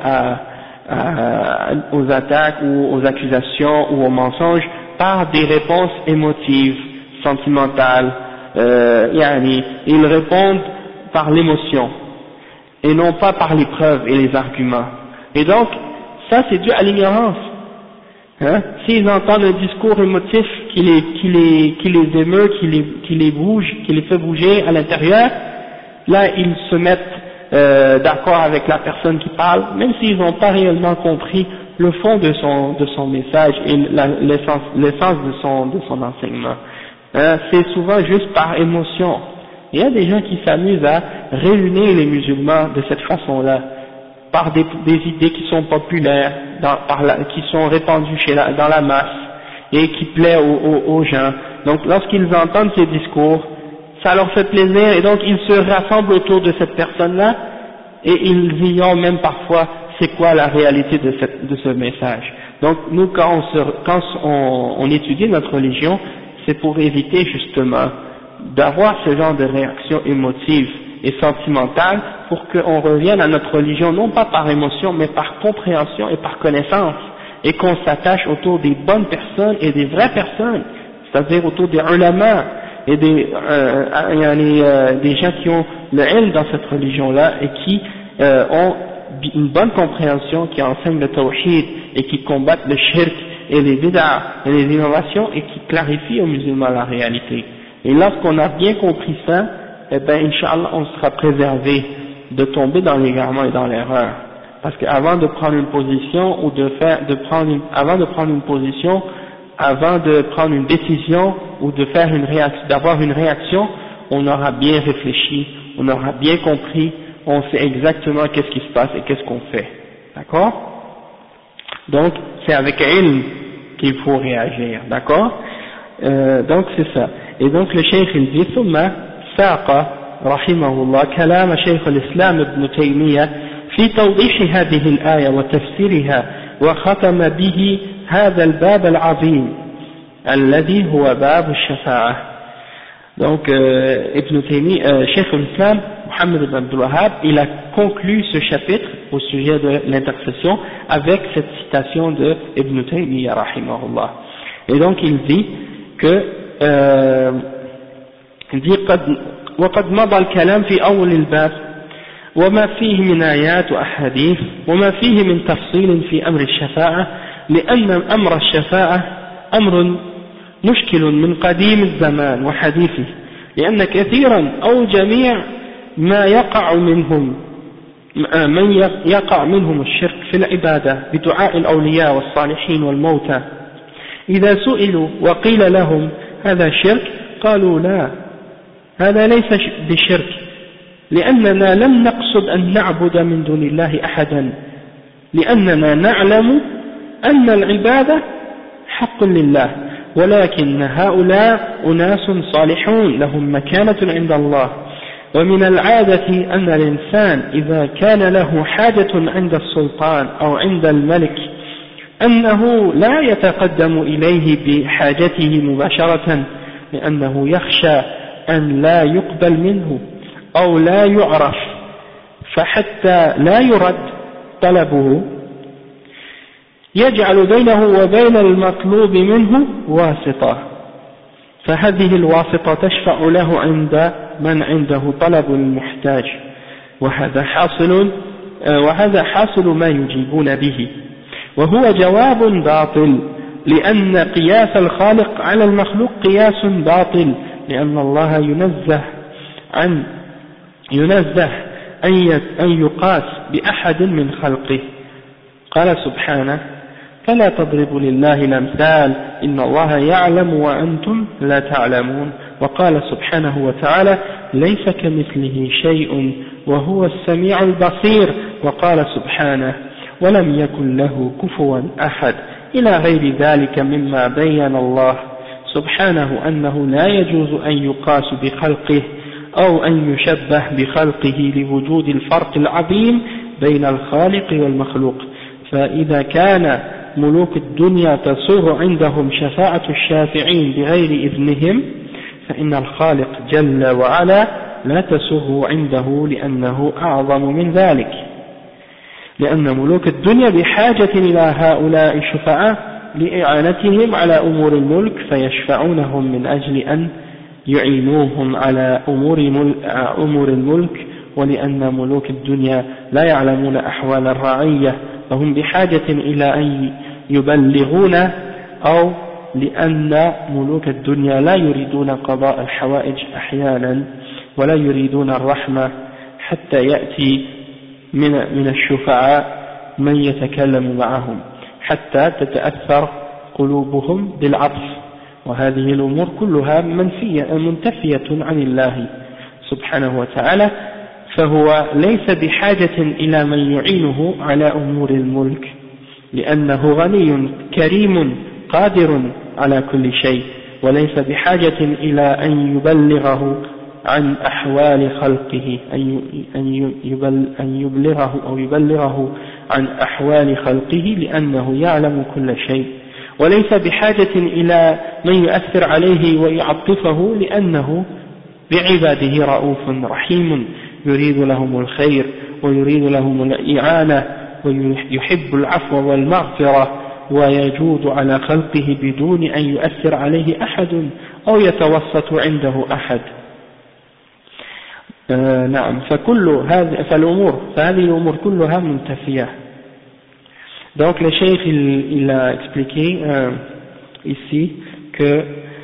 aux attaques ou aux accusations ou aux mensonges par des réponses émotives, sentimentales, ils répondent par l'émotion et non pas par les preuves et les arguments. Et donc, ça c'est dû à l'ignorance. Hein? S'ils entendent un discours émotif qui les émeut, qui les bouge, qui les fait bouger à l'intérieur, là ils se mettent d'accord avec la personne qui parle, même s'ils n'ont pas réellement compris le fond de son message et l'essence de son enseignement. C'est souvent juste par émotion. Il y a des gens qui s'amusent à réunir les musulmans de cette façon-là, par des idées qui sont populaires, qui sont répandues dans la masse et qui plaisent aux gens. Donc lorsqu'ils entendent ces discours, ça leur fait plaisir et donc ils se rassemblent autour de cette personne-là et ils ignorent même parfois c'est quoi la réalité de ce message. Donc nous quand on étudie notre religion, c'est pour éviter justement d'avoir ce genre de réaction émotive et sentimentale pour qu'on revienne à notre religion non pas par émotion mais par compréhension et par connaissance et qu'on s'attache autour des bonnes personnes et des vraies personnes, c'est-à-dire autour des ulama et des gens qui ont le ilm dans cette religion-là et qui ont une bonne compréhension, qui enseignent le tawhid et qui combattent le shirk et les bid'ah et les innovations et qui clarifient aux musulmans la réalité. Et lorsqu'on a bien compris ça, eh bien, Inch'Allah, on sera préservé de tomber dans l'égarement et dans l'erreur. Parce qu'avant de prendre une position ou avant de prendre une décision ou d'avoir une réaction, on aura bien réfléchi, on aura bien compris, on sait exactement qu'est-ce qui se passe et qu'est-ce qu'on fait. D'accord? Donc, c'est avec ilm qu'il faut réagir. D'accord? Donc, c'est ça. Et donc, le cheikh il dit, ثم ساق رحمه الله كلام شيخ الإسلام ابن تيمية في توضيح هذه الآية وتفسيرها وختم به هذا الباب العظيم الذي هو باب الشفاعة. Donc Ibn Taymiyyah, Cheikh al-Islam Muhammad ibn Abdul Wahhab, il a conclu ce chapitre au sujet de l'intercession avec cette citation de Ibn Taymiyyah rahimahullah. Et donc il dit que وقد مضى الكلام في أول الباب وما فيه من آيات وأحاديث وما فيه من تفصيل في أمر الشفاعة، لأن أمر الشفاعة أمر مشكل من قديم الزمان وحديثه، لأن كثيرا أو جميع ما يقع منهم الشرك في العبادة بدعاء الأولياء والصالحين والموتى، إذا سئلوا وقيل لهم هذا شرك قالوا لا، هذا ليس بشرك، لأننا لم نقصد أن نعبد من دون الله أحدا، لأننا نعلم أن العبادة حق لله، ولكن هؤلاء أناس صالحون لهم مكانة عند الله، ومن العادة أن الإنسان إذا كان له حاجة عند السلطان أو عند الملك أنه لا يتقدم إليه بحاجته مباشرة، لأنه يخشى أن لا يقبل منه أو لا يعرف، فحتى لا يرد طلبه يجعل بينه وبين المطلوب منه واسطة، فهذه الواسطة تشفع له عند من عنده طلب المحتاج، وهذا حاصل ما يجيبون به، وهو جواب باطل، لأن قياس الخالق على المخلوق قياس باطل، لأن الله ينزه أن يقاس بأحد من خلقه. قال سبحانه فلا تضربوا لله الأمثال إن الله يعلم وأنتم لا تعلمون. وقال سبحانه وتعالى ليس كمثله شيء وهو السميع البصير. وقال سبحانه ولم يكن له كفوا أحد، إلى غير ذلك مما بين الله سبحانه أنه لا يجوز أن يقاس بخلقه أو أن يشبه بخلقه لوجود الفرق العظيم بين الخالق والمخلوق. فإذا كان ملوك الدنيا تصور عندهم شفاعة الشافعين بغير إذنهم، فإن الخالق جل وعلا لا تسر عنده لأنه أعظم من ذلك لأن ملوك الدنيا بحاجة إلى هؤلاء الشفعاء لإعانتهم على أمور الملك فيشفعونهم من أجل أن يعينوهم على أمور الملك ولأن ملوك الدنيا لا يعلمون أحوال الرعية فهم بحاجة إلى أن يبلغون أو لأن ملوك الدنيا لا يريدون قضاء الحوائج أحيانا ولا يريدون الرحمة حتى يأتي من الشفعاء من يتكلم معهم حتى تتأثر قلوبهم بالعطف وهذه الأمور كلها منتفية عن الله سبحانه وتعالى فهو ليس بحاجة إلى من يعينه على أمور الملك لأنه غني كريم قادر على كل شيء وليس بحاجة إلى أن يبلغه عن أحوال خلقه أن يبلغه عن أحوال خلقه لأنه يعلم كل شيء وليس بحاجة إلى من يؤثر عليه ويعطفه لأنه بعباده رؤوف رحيم يريد لهم الخير ويريد لهم الإعانة ويحب العفو والمغفرة ويجود على خلقه بدون أن يؤثر عليه أحد أو يتوسط عنده أحد نعم فهذه الأمور كلها منتفية. Donc le cheikh il a expliqué ici que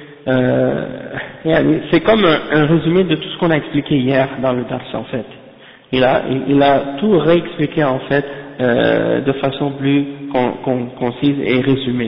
c'est comme un résumé de tout ce qu'on a expliqué hier dans le dars en fait. Il a tout réexpliqué en fait de façon plus concise et résumée.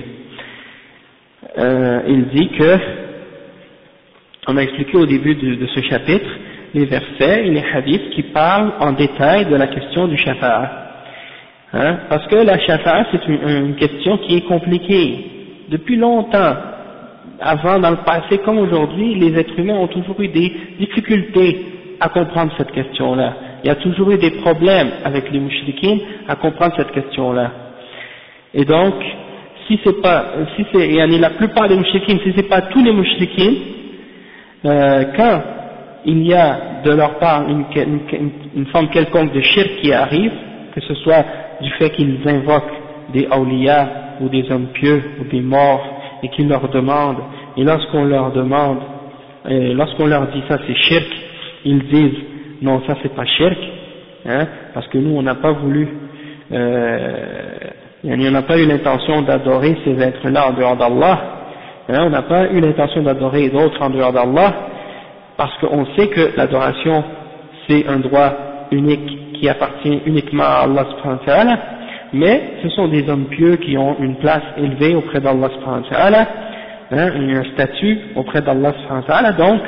Il dit que on a expliqué au début de ce chapitre les versets et les hadiths qui parlent en détail de la question du shafa'a. Parce que la shafa'a c'est une question qui est compliquée. Depuis longtemps, avant dans le passé comme aujourd'hui, les êtres humains ont toujours eu des difficultés à comprendre cette question-là. Il y a toujours eu des problèmes avec les mouchriquines à comprendre cette question-là. Et donc, la plupart des mouchriquines, si c'est pas tous les mouchriquines, quand il y a de leur part une forme quelconque de shirk qui arrive, que ce soit du fait qu'ils invoquent des awliya ou des hommes pieux ou des morts et qu'ils leur demandent, et lorsqu'on leur dit ça c'est shirk, ils disent non ça c'est pas shirk, parce que nous on n'a pas voulu, on n'a pas eu l'intention d'adorer ces êtres-là en dehors d'Allah, on n'a pas eu l'intention d'adorer d'autres en dehors d'Allah, parce qu'on sait que l'adoration c'est un droit unique qui appartient uniquement à Allah subhanahu wa ta'ala, mais ce sont des hommes pieux qui ont une place élevée auprès d'Allah subhanahu wa ta'ala, un statut auprès d'Allah subhanahu wa ta'ala. Donc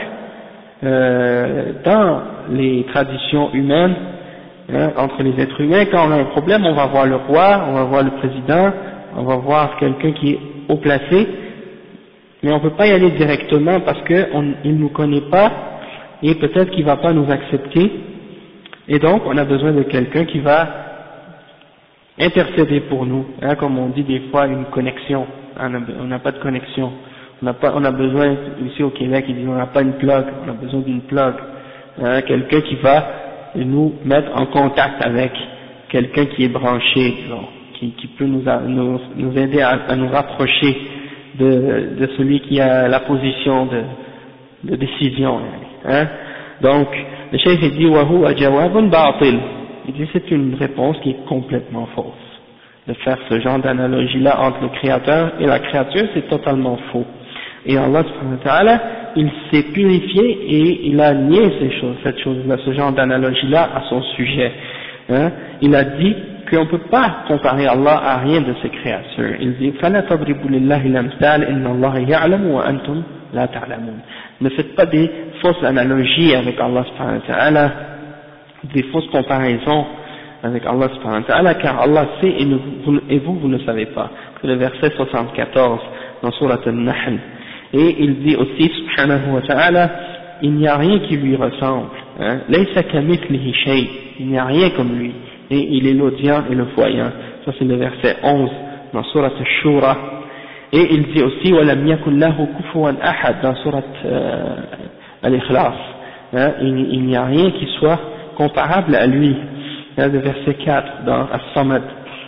dans les traditions humaines, entre les êtres humains, quand on a un problème, on va voir le roi, on va voir le président, on va voir quelqu'un qui est haut placé, mais on ne peut pas y aller directement parce qu'il ne nous connaît pas et peut-être qu'il ne va pas nous accepter, et donc on a besoin de quelqu'un qui va intercéder pour nous, comme on dit des fois une connexion, on n'a pas de connexion, on a besoin, ici au Québec ils disent on n'a pas une plug, on a besoin d'une plug, quelqu'un qui va nous mettre en contact avec quelqu'un qui est branché, qui peut nous aider à nous rapprocher de celui qui a la position de décision. Donc le cheikh dit وَهُوَ جَوَابٌ بَاطِلٌ, il dit c'est une réponse qui est complètement fausse. De faire ce genre d'analogie-là entre le créateur et la créature, c'est totalement faux. Et Allah subhanahu wa ta'ala, il s'est purifié et il a nié cette chose-là, ce genre d'analogie-là à son sujet. Il a dit qu'on ne peut pas comparer Allah à rien de ses créatures. Il dit فَلَا تَضْرِبُوا لِلَّهِ الْأَمْثَالَ إِنَّ اللَّهَ يَعْلَمُ وَأَنْتُمْ لَا تَعْلَمُونَ. Ne faites pas des fausses analogies avec Allah subhanahu wa ta'ala, des fausses comparaisons avec Allah subhanahu wa ta'ala, car Allah sait et vous ne savez pas. C'est le verset 74 dans Surat Al-Nahl. Et il dit aussi subhanahu wa ta'ala, il n'y a rien qui lui ressemble, laysa kamithlihi shay, il n'y a rien comme lui, et il est l'audient et le voyant. Ça c'est le verset 11 dans Surat Al-Shura. Et il dit aussi وَلَمْ يَكُنْ لَهُ كُفُوًا أَحَدٍ dans surat Al-Ikhlas, il n'y a rien qui soit comparable à lui, le verset 4 dans As-Samad.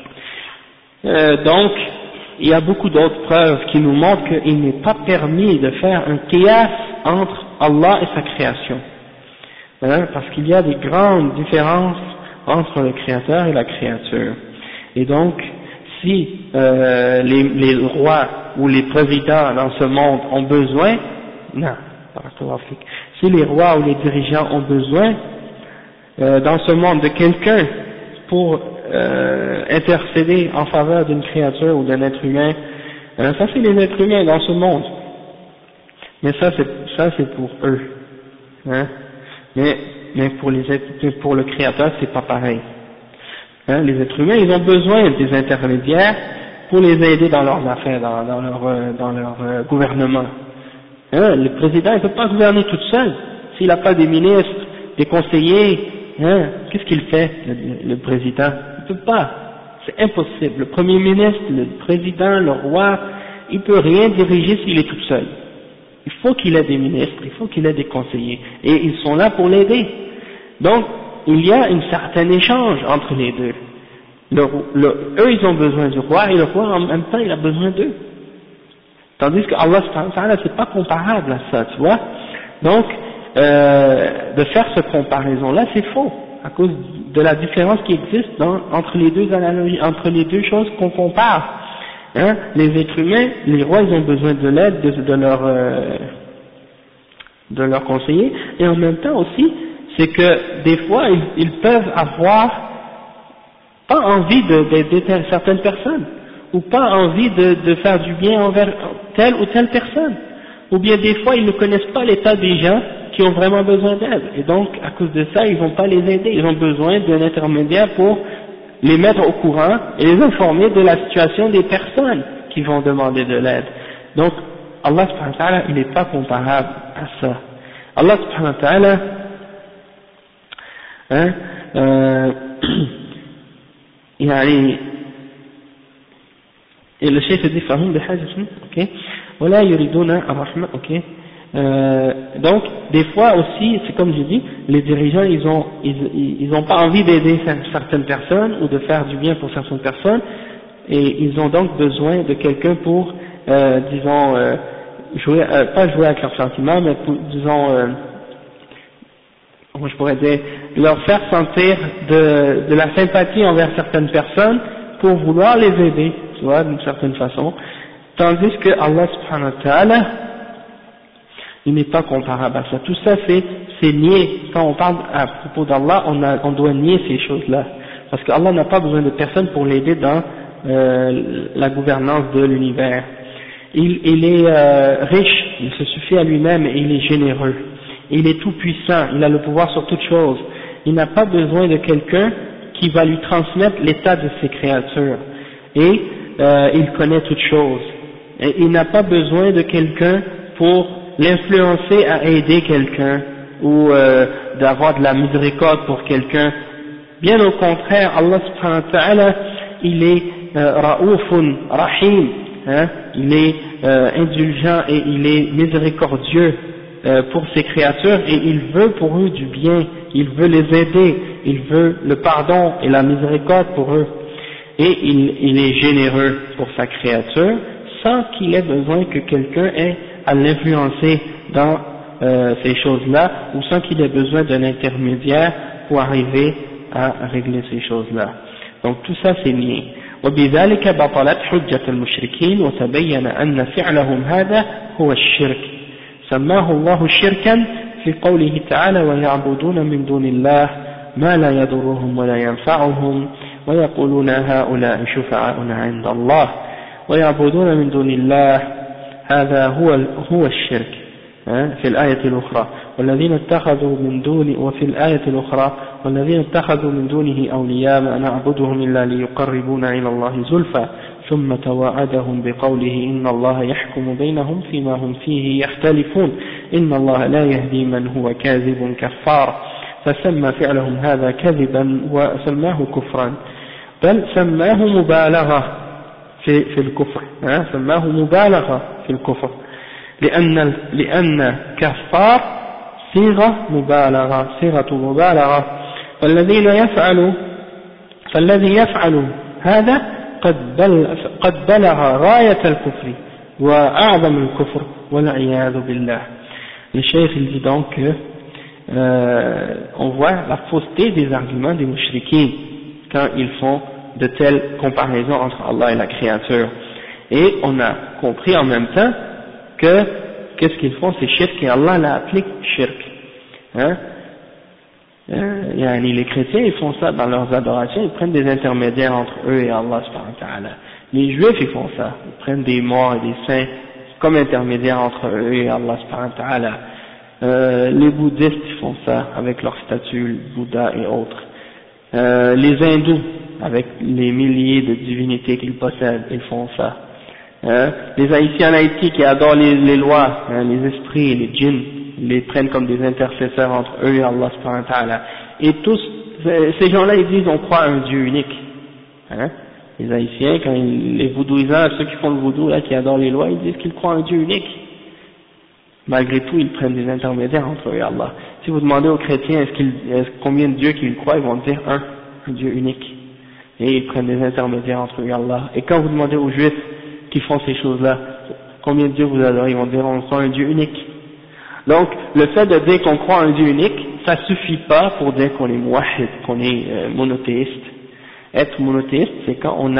Donc il y a beaucoup d'autres preuves qui nous montrent qu'il n'est pas permis de faire un qiyas entre Allah et sa création, parce qu'il y a des grandes différences entre le créateur et la créature. Et donc si les rois ou les présidents dans ce monde ont besoin, si les rois ou les dirigeants ont besoin dans ce monde de quelqu'un pour intercéder en faveur d'une créature ou d'un être humain, ça c'est les êtres humains dans ce monde, mais ça c'est pour eux, mais pour le créateur c'est pas pareil. Les êtres humains, ils ont besoin des intermédiaires pour les aider dans leurs affaires, dans leur gouvernement. Le président, il ne peut pas gouverner tout seul. S'il n'a pas des ministres, des conseillers, qu'est-ce qu'il fait, le président? Il ne peut pas. C'est impossible. Le premier ministre, le président, le roi, il ne peut rien diriger s'il est tout seul. Il faut qu'il ait des ministres, il faut qu'il ait des conseillers. Et ils sont là pour l'aider. Donc, il y a un certain échange entre les deux. Eux, ils ont besoin du roi, et le roi, en même temps, il a besoin d'eux. Tandis que Allah, c'est pas comparable à ça, tu vois. Donc, de faire cette comparaison-là, c'est faux, à cause de la différence qui existe entre les deux analogies, entre les deux choses qu'on compare. Les êtres humains, les rois, ils ont besoin de l'aide de leurs conseillers, et en même temps aussi, c'est que des fois ils peuvent avoir pas envie d'aider certaines personnes, ou pas envie de faire du bien envers telle ou telle personne, ou bien des fois ils ne connaissent pas l'état des gens qui ont vraiment besoin d'aide, et donc à cause de ça ils vont pas les aider, ils ont besoin d'un intermédiaire pour les mettre au courant et les informer de la situation des personnes qui vont demander de l'aide. Donc Allah subhanahu wa ta'ala, il n'est pas comparable à ça. Allah subhanahu wa ta'ala, يعني الشيخ دي فهم بحاجة ok ولا يريدون الرحمة ok donc des fois aussi c'est comme je dis, les dirigeants ils ont pas envie d'aider certaines personnes ou de faire du bien pour certaines personnes, et ils ont donc besoin de quelqu'un pour disons pas jouer avec leurs sentiments, mais pour, disons comment je pourrais dire, leur faire sentir de la sympathie envers certaines personnes pour vouloir les aider, tu vois, d'une certaine façon, tandis que Allah subhanahu wa ta'ala, il n'est pas comparable à ça. Tout ça c'est nier. Quand on parle à propos d'Allah, on doit nier ces choses-là, parce qu'Allah n'a pas besoin de personne pour l'aider dans la gouvernance de l'univers. Il est riche, il se suffit à lui-même et il est généreux. Il est tout puissant, il a le pouvoir sur toutes choses. Il n'a pas besoin de quelqu'un qui va lui transmettre l'état de ses créatures. Et il connaît toutes choses. Et il n'a pas besoin de quelqu'un pour l'influencer à aider quelqu'un ou d'avoir de la miséricorde pour quelqu'un. Bien au contraire, Allah subhanahu wa ta'ala, il est Ra'oufun Rahim, il est indulgent et il est miséricordieux pour ses créatures, et il veut pour eux du bien, il veut les aider, il veut le pardon et la miséricorde pour eux, et il est généreux pour sa créature sans qu'il ait besoin que quelqu'un ait à l'influencer dans ces choses-là, ou sans qu'il ait besoin d'un intermédiaire pour arriver à régler ces choses-là. Donc tout ça c'est nié. وبذلك بطلت حجة المشركين وتبين أن فعلهم هذا هو الشرك. سماه الله شركا في قوله تعالى ويعبدون من دون الله ما لا يضرهم ولا ينفعهم ويقولون هؤلاء شفعاؤنا عند الله ويعبدون من دون الله هذا هو الشرك في الآية الأخرى والذين اتخذوا من دون وفي الآية الأخرى والذين اتخذوا من دونه أولياء ما نعبدهم إلا ليقربونا إلى الله زلفى ثم توعدهم بقوله إن الله يحكم بينهم فيما هم فيه يختلفون إن الله لا يهدي من هو كاذب كفار فسمى فعلهم هذا كذبا وسماه كفرا بل سماه مبالغة في الكفر سماه مبالغة في الكفر لأن كفار صيغة مبالغة فالذي يفعل هذا قد بلغ راية الكفر وأعظم الكفر والعياذ بالله. Le cheikh il dit donc que on voit la fausseté des arguments des mouchriquins quand ils font de telles comparaisons entre Allah et la créature. Et on a compris en même temps que qu'est-ce qu'ils font, c'est shirk, et Allah l'a appelé shirk. Les chrétiens ils font ça dans leurs adorations, ils prennent des intermédiaires entre eux et Allah subhanahu wa ta'ala. Les juifs ils font ça, ils prennent des morts et des saints comme intermédiaires entre eux et Allah subhanahu wa ta'ala. Les bouddhistes ils font ça avec leurs statues, le Bouddha et autres. Les hindous avec les milliers de divinités qu'ils possèdent, ils font ça. Les haïtiens en Haïti qui adorent les lois, les esprits, les djinns, ils les prennent comme des intercesseurs entre eux et Allah subhanahu wa ta'ala. Et tous, ces gens-là ils disent on croit à un Dieu unique. Les haïtiens, les voudouisants, ceux qui font le voudou, là, qui adorent les lois, ils disent qu'ils croient à un Dieu unique. Malgré tout, ils prennent des intermédiaires entre eux et Allah. Si vous demandez aux chrétiens combien de dieux qu'ils croient, ils vont dire un Dieu unique. Et ils prennent des intermédiaires entre eux et Allah. Et quand vous demandez aux juifs qui font ces choses-là, combien de dieux vous adorez, ils vont dire on croit à un Dieu unique. Donc, le fait de dire qu'on croit à un Dieu unique, ça suffit pas pour dire qu'on est muwahhid, qu'on est monothéiste. Être monothéiste, c'est quand on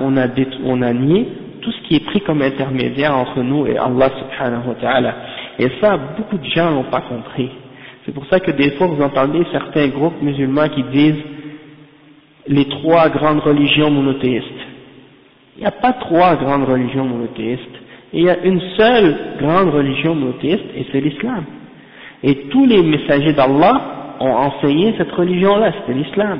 a nié tout ce qui est pris comme intermédiaire entre nous et Allah subhanahu wa ta'ala. Et ça, beaucoup de gens n'ont pas compris. C'est pour ça que des fois vous entendez certains groupes musulmans qui disent les trois grandes religions monothéistes. Il n'y a pas trois grandes religions monothéistes. Il y a une seule grande religion monothéiste et c'est l'islam. Et tous les messagers d'Allah ont enseigné cette religion-là, c'était l'islam.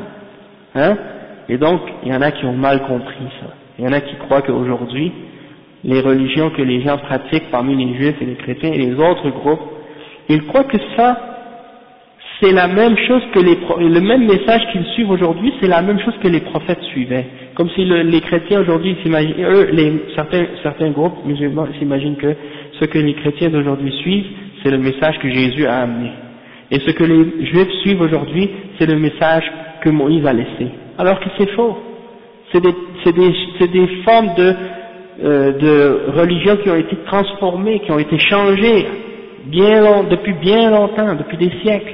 Et donc, il y en a qui ont mal compris ça. Il y en a qui croient qu'aujourd'hui, les religions que les gens pratiquent parmi les juifs et les chrétiens et les autres groupes, ils croient que ça, c'est la même chose que le même message qu'ils suivent aujourd'hui, c'est la même chose que les prophètes suivaient. Comme si les chrétiens aujourd'hui s'imaginent, certains groupes musulmans s'imaginent que ce que les chrétiens d'aujourd'hui suivent, c'est le message que Jésus a amené. Et ce que les juifs suivent aujourd'hui, c'est le message que Moïse a laissé. Alors que c'est faux. C'est des formes de religion qui ont été transformées, qui ont été changées depuis bien longtemps, depuis des siècles.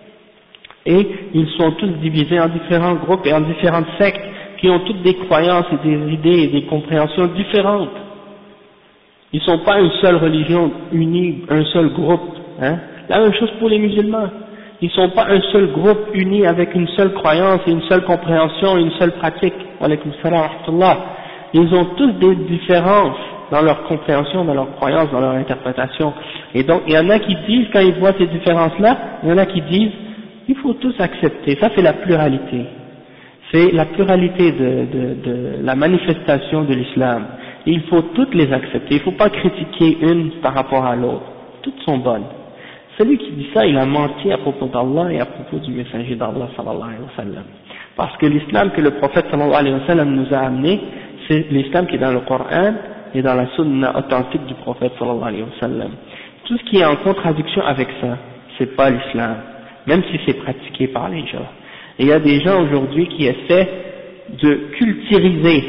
Et ils sont tous divisés en différents groupes et en différentes sectes qui ont toutes des croyances et des idées et des compréhensions différentes. Ils ne sont pas une seule religion unie, un seul groupe. La même chose pour les musulmans. Ils ne sont pas un seul groupe uni avec une seule croyance et une seule compréhension et une seule pratique. Wa alaykum salam wa rahmatullah. Ils ont tous des différences dans leur compréhension, dans leur croyance, dans leur interprétation. Et donc, il y en a qui disent, quand ils voient ces différences-là, il y en a qui disent, il faut tous accepter. Ça, c'est la pluralité. C'est la pluralité de la manifestation de l'islam. Il faut toutes les accepter. Il ne faut pas critiquer une par rapport à l'autre. Toutes sont bonnes. Celui qui dit ça, il a menti à propos d'Allah et à propos du messager d'Allah sallallahu alayhi wa sallam. Parce que l'islam que le prophète sallallahu alayhi wa sallam nous a amené, c'est l'islam qui est dans le Coran et dans la sunna authentique du prophète sallallahu alayhi wa sallam. Tout ce qui est en contradiction avec ça, c'est pas l'islam, même si c'est pratiqué par les gens. Et il y a des gens aujourd'hui qui essaient de culturiser,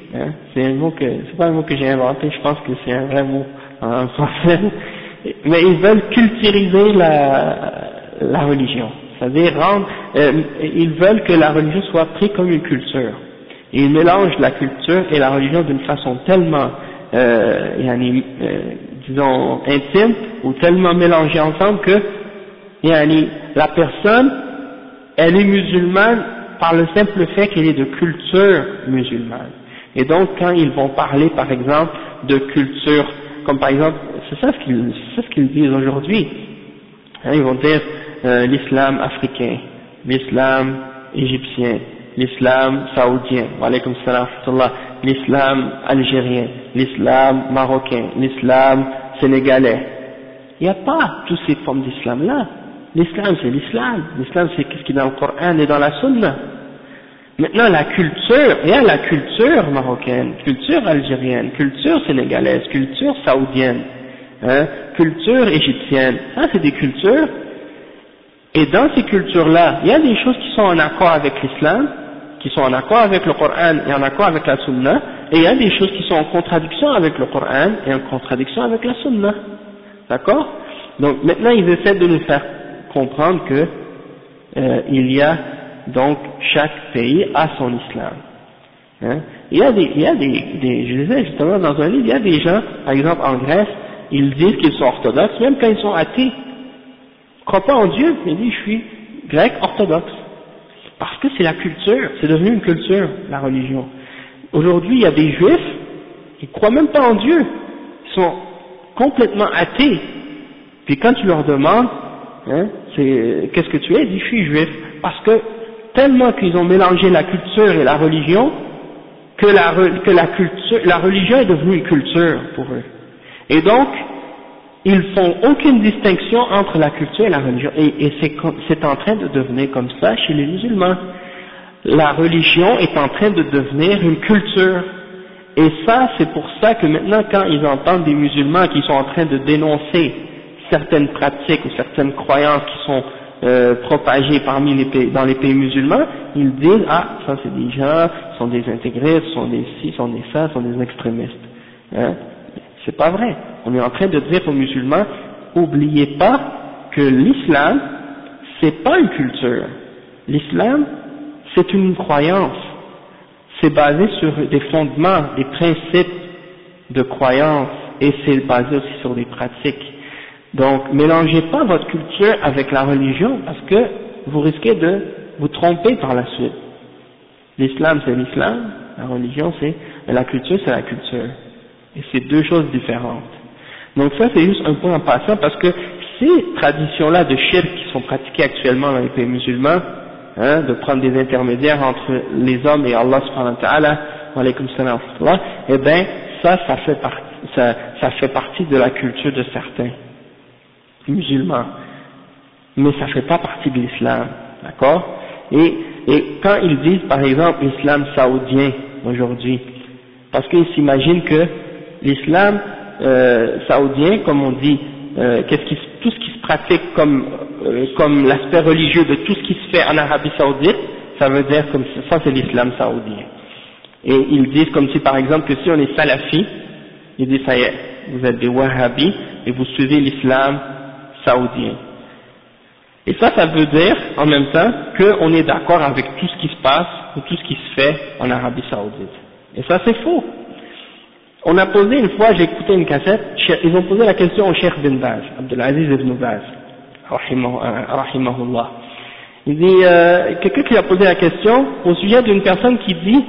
c'est pas un mot que j'ai inventé, je pense que c'est un vrai mot en français, mais ils veulent culturiser la religion, c'est-à-dire ils veulent que la religion soit prise comme une culture. Et ils mélangent la culture et la religion d'une façon tellement, disons, intime ou tellement mélangée ensemble que, la personne, elle est musulmane par le simple fait qu'elle est de culture musulmane. Et donc, quand ils vont parler, par exemple, de culture, comme par exemple, c'est ça ce qu'ils disent aujourd'hui. Ils vont dire l'islam africain, l'islam égyptien, l'islam saoudien, wa alaykum salam wa rahmatullah, l'islam algérien, l'islam marocain, l'islam sénégalais. Il n'y a pas toutes ces formes d'islam là. L'islam c'est l'islam. L'islam c'est ce qui est dans le Coran et dans la Sunna. Maintenant, la culture, il y a la culture marocaine, culture algérienne, culture sénégalaise, culture saoudienne, hein, culture égyptienne. Ça, c'est des cultures. Et dans ces cultures-là, il y a des choses qui sont en accord avec l'islam, qui sont en accord avec le Coran et en accord avec la Sunna, et il y a des choses qui sont en contradiction avec le Coran et en contradiction avec la Sunna. D'accord? Donc maintenant, ils essaient de nous faire comprendre que il y a donc chaque pays a son islam. Hein? Il y a des, je disais justement dans un livre, il y a des gens, par exemple en Grèce, ils disent qu'ils sont orthodoxes, même quand ils sont athées. Ils ne croient pas en Dieu, mais ils disent je suis grec orthodoxe. Parce que c'est la culture, c'est devenu une culture, la religion. Aujourd'hui, il y a des juifs, ils ne croient même pas en Dieu, ils sont complètement athées. Puis quand tu leur demandes, hein, qu'est-ce que tu es, ils disent je suis juif. Parce que tellement qu'ils ont mélangé la culture et la religion, que la religion est devenue une culture pour eux. Et donc, ils font aucune distinction entre la culture et la religion. Et c'est en train de devenir comme ça chez les musulmans. La religion est en train de devenir une culture. Et ça, c'est pour ça que maintenant, quand ils entendent des musulmans qui sont en train de dénoncer certaines pratiques ou certaines croyances qui sont propagées dans les pays musulmans, ils disent ah ça c'est des gens, sont des intégristes, sont des ci, sont des ça, sont des extrémistes. Hein? C'est pas vrai. On est en train de dire aux musulmans, oubliez pas que l'islam c'est pas une culture. L'islam c'est une croyance. C'est basé sur des fondements, des principes de croyance et c'est basé aussi sur des pratiques. Donc, mélangez pas votre culture avec la religion parce que vous risquez de vous tromper par la suite. L'islam c'est l'islam, la religion la culture c'est la culture. Et c'est deux choses différentes. Donc ça c'est juste un point en passant parce que ces traditions-là de shirk qui sont pratiquées actuellement dans les pays musulmans, hein, de prendre des intermédiaires entre les hommes et Allah subhanahu wa ta'ala, wa alaykum salam wa rahmatullah, eh ben ça fait partie de la culture de certains musulmans, mais ça fait pas partie de l'islam, d'accord? Et quand ils disent par exemple l'islam saoudien aujourd'hui, parce qu'ils s'imaginent que l'islam saoudien, comme on dit, tout ce qui se pratique comme l'aspect religieux de tout ce qui se fait en Arabie Saoudite, ça veut dire comme ça c'est l'islam saoudien. Et ils disent comme si par exemple que si on est salafi, ils disent ça y est, vous êtes des wahhabis et vous suivez l'islam saoudien. Et ça veut dire en même temps qu'on est d'accord avec tout ce qui se passe ou tout ce qui se fait en Arabie Saoudite. Et ça c'est faux. On a posé une fois, j'ai écouté une cassette, ils ont posé la question au Cheikh bin Baz, Abdelaziz ibn Baz, rahimahullah. Il dit, quelqu'un qui a posé la question au sujet d'une personne qui dit,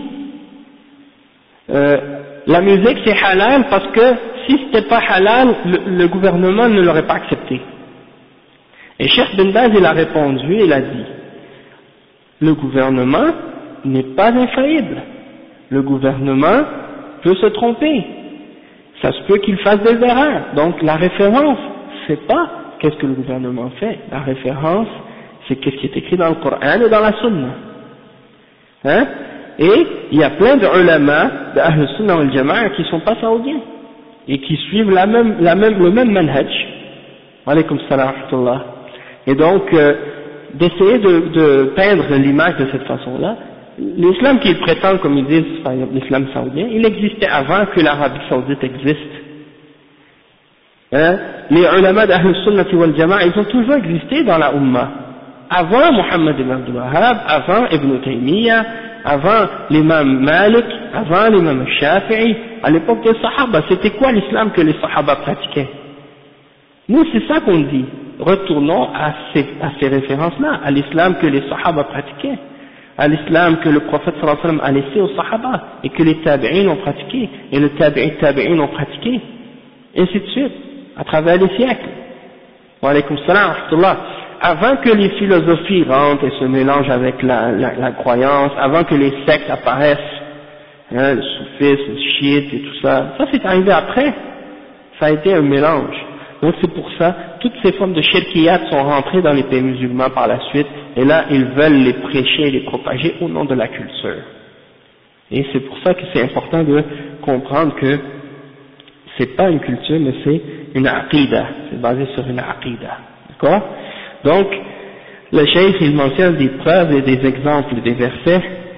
la musique c'est halal parce que si c'était pas halal, le gouvernement ne l'aurait pas accepté. Et Cheikh bin Baz il a répondu, il a dit, le gouvernement n'est pas infaillible. Le gouvernement peut se tromper. Ça se peut qu'il fasse des erreurs. Donc la référence, c'est pas qu'est-ce que le gouvernement fait. La référence, c'est qu'est-ce qui est écrit dans le Coran et dans la Sunna. Hein? Et il y a plein de ulama, de Ahl Sunnah wal Jama'a qui sont pas saoudiens et qui suivent le même manhaj. Wa alaykum salam wa rahmatullah. Et donc, d'essayer de peindre l'image de cette façon-là, l'islam qu'ils prétendent, comme ils disent, par exemple l'islam saoudien, il existait avant que l'Arabie Saoudite existe. Hein? Les ulama d'Ahl Sunnah wal Jama'a, ils ont toujours existé dans la Ummah. Avant Muhammad ibn Abdul Wahhab, avant Ibn Taymiyyah, avant l'imam Malik, avant l'imam Shafi'i, à l'époque des Sahaba, c'était quoi l'islam que les Sahaba pratiquaient? Nous, c'est ça qu'on dit. Retournons à ces références-là, à l'islam que les Sahaba pratiquaient, à l'islam que le prophète sallallahu alayhi wa sallam a laissé aux Sahaba, et que les Tabi'in ont pratiqué, et le Tabi'in ont pratiqué, et ainsi de suite, à travers les siècles. Wa alaykum salam wa rahmatullah. Avant que les philosophies rentrent et se mélangent avec la croyance, avant que les sectes apparaissent, hein, le soufisme, le chiite et tout ça, ça c'est arrivé après, ça a été un mélange. Donc c'est pour ça, toutes ces formes de shirkiyat sont rentrées dans les pays musulmans par la suite, et là ils veulent les prêcher et les propager au nom de la culture. Et c'est pour ça que c'est important de comprendre que c'est pas une culture, mais c'est une aqida, c'est basé sur une aqida. D'accord? Donc, le cheikh il mentionne des preuves et des exemples, des versets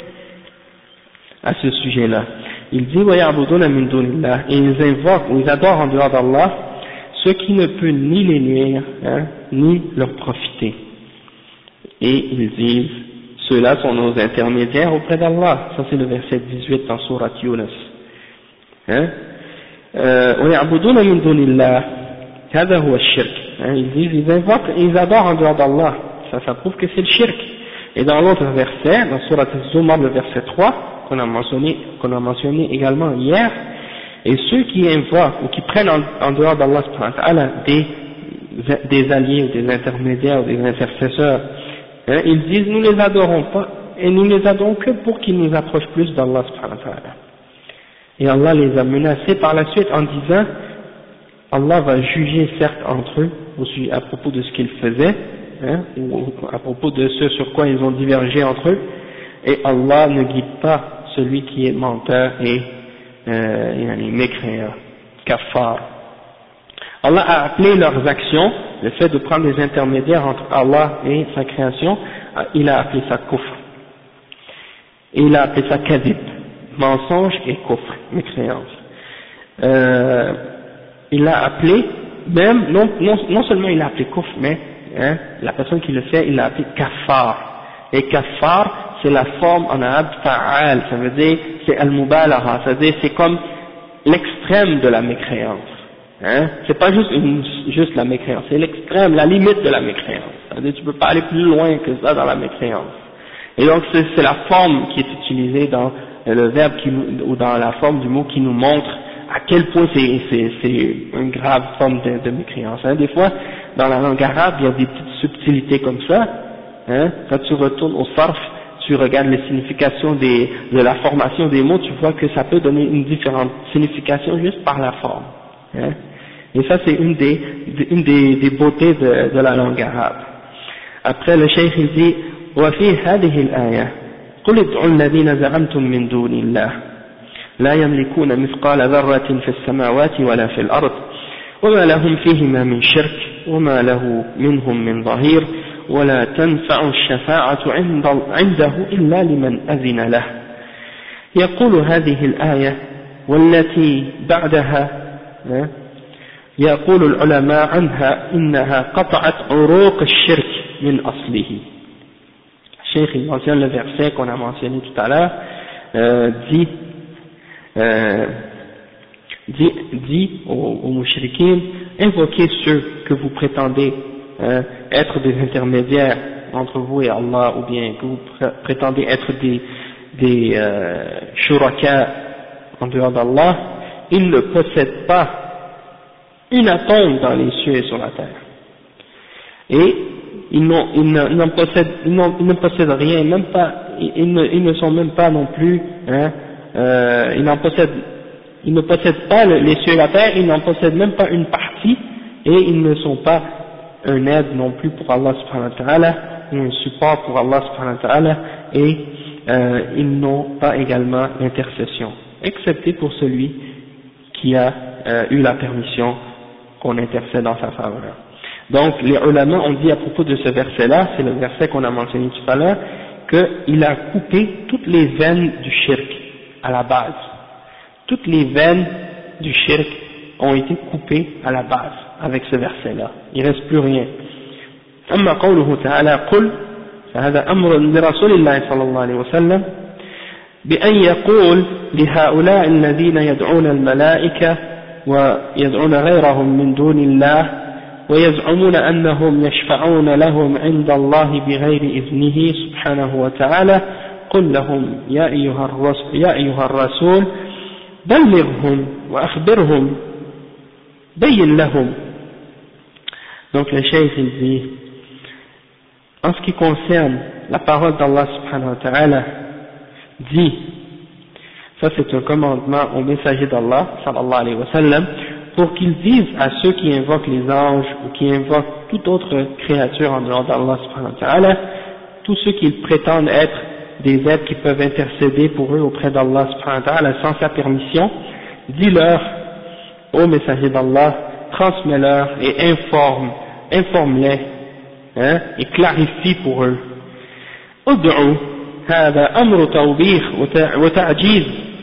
à ce sujet-là. Il dit وَيَعْبُدُونَ مِن دُونِ اللَّهِ, et ils invoquent ou ils adorent en dehors d'Allah ce qui ne peut ni les nuire, ni leur profiter. Et ils disent, ceux-là sont nos intermédiaires auprès d'Allah. Ça c'est le verset 18 dans Surat Yunus. وَيَعْبُدُونَ مِن دُونِ اللَّهِ هذا هو الشرك. Ils disent, ils invoquent et ils adorent en dehors d'Allah. Ça prouve que c'est le shirk. Et dans l'autre verset, dans Surat Az-Zumar, le verset 3, qu'on a mentionné également hier, et ceux qui invoquent ou qui prennent en dehors d'Allah des alliés ou des intermédiaires ou des intercesseurs, ils disent nous les adorons pas et nous les adorons que pour qu'ils nous approchent plus d'Allah. Et Allah les a menacés par la suite en disant Allah va juger certes entre eux à propos de ce qu'ils faisaient, ou à propos de ce sur quoi ils ont divergé entre eux, et Allah ne guide pas celui qui est menteur et mécréant, kafar. Allah a appelé leurs actions, le fait de prendre des intermédiaires entre Allah et sa création, il a appelé ça kufr. Et il a appelé ça kadhib, mensonge et kufr, mécréance. Il a appelé, même, non seulement il a appelé kufr, mais la personne qui le fait, il l'a appelé kafar. Et kafar, c'est la forme en arabe fa'al, ça veut dire, c'est al-mubalagha, ça veut dire, c'est comme l'extrême de la mécréance. C'est pas juste la mécréance, c'est l'extrême, la limite de la mécréance. Ça veut dire, tu peux pas aller plus loin que ça dans la mécréance. Et donc, c'est la forme qui est utilisée dans le verbe ou dans la forme du mot qui nous montre à quel point c'est une grave forme de mécréance. Des fois, dans la langue arabe, il y a des petites subtilités comme ça. Quand tu retournes au sarf, tu regardes les significations de la formation des mots, tu vois que ça peut donner une différente signification juste par la forme. Et ça, c'est une des beautés de la langue arabe. Après, le cheikh il dit وفي هذه الآية قل ادعوا الذين زعمتم من دون الله لا يملكون مثقال ذرة في السماوات ولا في الأرض وما لهم فيهما من شرك وما له منهم من ظهير ولا تنفع الشفاعة عنده إلا لمن أذن له. يقول هذه الآية والتي بعدها يقول العلماء عنها إنها قطعت عروق الشرك من أصله. Cheikh il mentionne le verset qu'on a mentionné tout à l'heure, dit aux mouchriquins, invoquez ceux que vous prétendez être des intermédiaires entre vous et Allah, ou bien que vous prétendez être des shuraka en dehors d'Allah. Ils ne possèdent pas une atome dans les cieux et sur la terre. Et ils ne possèdent rien, même pas, ils ne sont même pas non plus, ils ne possèdent pas les cieux et la terre, ils n'en possèdent même pas une partie, et ils ne sont pas un aide non plus pour Allah subhanahu wa ta'ala, ou un support pour Allah subhanahu wa ta'ala, et ils n'ont pas également l'intercession, excepté pour celui qui a eu la permission qu'on intercède en sa faveur. Donc les ulama ont dit à propos de ce verset-là, c'est le verset qu'on a mentionné tout à l'heure, qu'il a coupé toutes les veines du shirk à la base. Toutes les veines du shirk ont été coupées à la base avec ce verset-là. Il ne reste plus rien. أما قوله تعالى قل فهذا أمر لرسول الله صلى الله عليه وسلم بأن يقول لهؤلاء الذين يدعون الملائكة ويدعون غيرهم من دون الله ويزعمون أنهم يشفعون لهم عند الله بغير إذنه سبحانه وتعالى قل لهم يا أيها الرسول بلغهم وأخبرهم بين لهم. Donc le cheikh il dit, en ce qui concerne la parole d'Allah subhanahu wa ta'ala, dit, ça c'est un commandement au messager d'Allah sallallahu alayhi wa sallam, pour qu'ils disent à ceux qui invoquent les anges ou qui invoquent toute autre créature en dehors d'Allah subhanahu wa ta'ala, tous ceux qui prétendent être des êtres qui peuvent intercéder pour eux auprès d'Allah subhanahu wa ta'ala sans sa permission, dis-leur, ô messager d'Allah, transmets-leur et informe-les, hein, et clarifie pour eux. ادعوا هذا أمر توبيخ وتعجيز،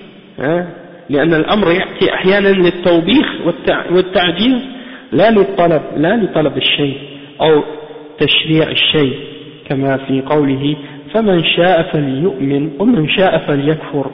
لأن الأمر يأتي أحيانا للتوبيخ والتعجيز لا لطلب الشيء أو تشريع الشيء، كما في قوله فمن شاء فليؤمن ومن شاء فليكفر،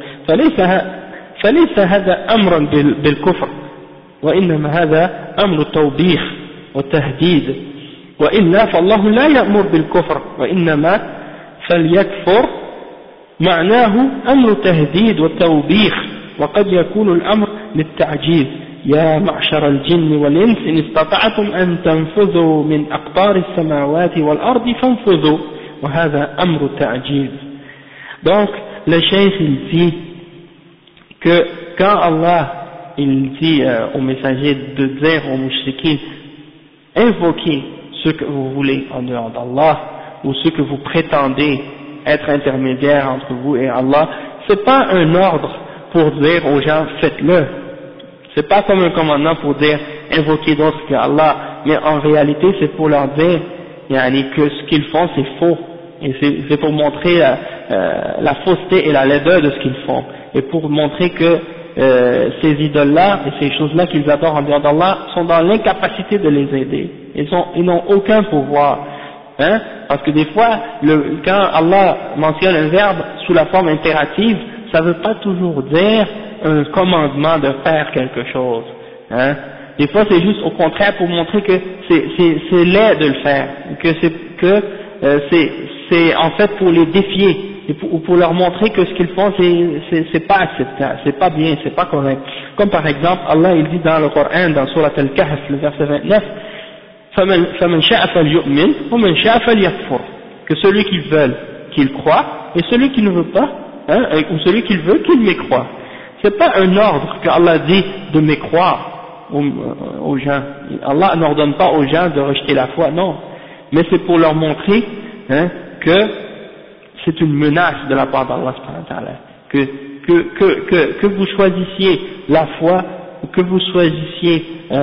فليس هذا أمرا بالكفر، وإنما هذا أمر توبيخ وتهديد، وإلا فالله لا يأمر بالكفر، وإنما فليكفر معناه أمر تهديد وتوبيخ، وقد يكون الأمر للتعجيز، يا معشر الجن والإنس إن استطعتم أن تنفذوا من أقطار السماوات والأرض فانفذوا، وهذا أمر تعجيز. Donc le cheikh il dit que quand Allah il dit aux messagers de dire aux mouchriquins, invoquez ce que vous voulez en dehors d'Allah ou ce que vous prétendez être intermédiaire entre vous et Allah, c'est pas un ordre pour dire aux gens faites-le, c'est pas comme un commandement pour dire invoquez d'autres que Allah, mais en réalité c'est pour leur dire que ce qu'ils font c'est faux, et c'est pour montrer la fausseté et la laideur de ce qu'ils font, et pour montrer que ces idoles-là et ces choses-là qu'ils adorent en dehors d'Allah sont dans l'incapacité de les aider, ils n'ont aucun pouvoir, hein, parce que des fois, quand Allah mentionne un verbe sous la forme impérative, ça ne veut pas toujours dire un commandement de faire quelque chose, hein. Des fois c'est juste au contraire pour montrer que c'est laid de le faire, que c'est en fait pour les défier, et pour leur montrer que ce qu'ils font c'est pas acceptable, c'est pas bien, c'est pas correct. Comme par exemple Allah il dit dans le Coran, dans Surat Al-Kahf, le verset 29, فَمَنْ شَاءَ فَلْيُؤْمِنْ وَمَنْ شَاءَ فَلْيَكْفُرْ, que celui qui veut qu'il croit et celui qui ne veut pas, hein, ou celui qui veut qu'il mécroit. C'est pas un ordre que Allah dit de mécroire aux gens. Allah n'ordonne pas aux gens de rejeter la foi, non, mais c'est pour leur montrer, hein, que c'est une menace de la part d'Allah subhanahu wa ta'ala, que vous choisissiez la foi ou que vous choisissiez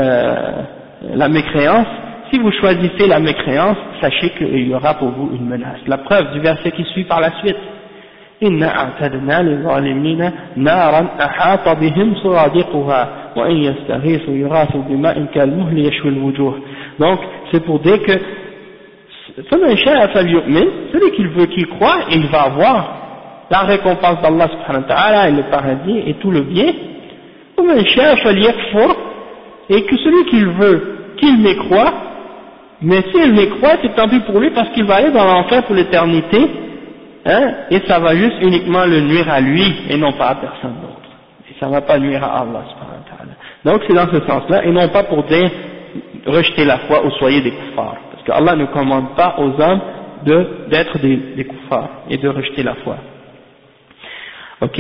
la mécréance. Si vous choisissez la mécréance, sachez qu'il y aura pour vous une menace. La preuve du verset qui suit par la suite, إِنَّا أَعْتَدْنَا لِلظَّالِمِينَ نَارًا أَحَاطَ بِهِمْ سُرَادِقُهَا وَإِنْ يَسْتَغِيثُوا يُغَاثُوا بِمَاءٍ كَالْمُهْلِ يَشْوِي الْوُجُوهِ. Donc c'est pour dire que فَمَنْ شَاءَ فَلْيُؤْمِنْ, celui qui veut qu'il croit, il va avoir la récompense d'Allah subhanahu wa ta'ala et le paradis et tout le bien. وَمَنْ شَاءَ فَلْيَكْفُرْ, et que celui qu'il veut qu'il mécroit, mais s'il mécroit c'est tant pis pour lui parce qu'il va aller dans l'enfer pour l'éternité, hein, et ça va juste uniquement le nuire à lui et non pas à personne d'autre, et ça ne va pas nuire à Allah subhanahu wa ta'ala. Donc c'est dans ce sens-là, et non pas pour dire rejetez la foi ou soyez des kuffars, parce que Allah ne commande pas aux hommes d'être des kuffars et de rejeter la foi. Ok,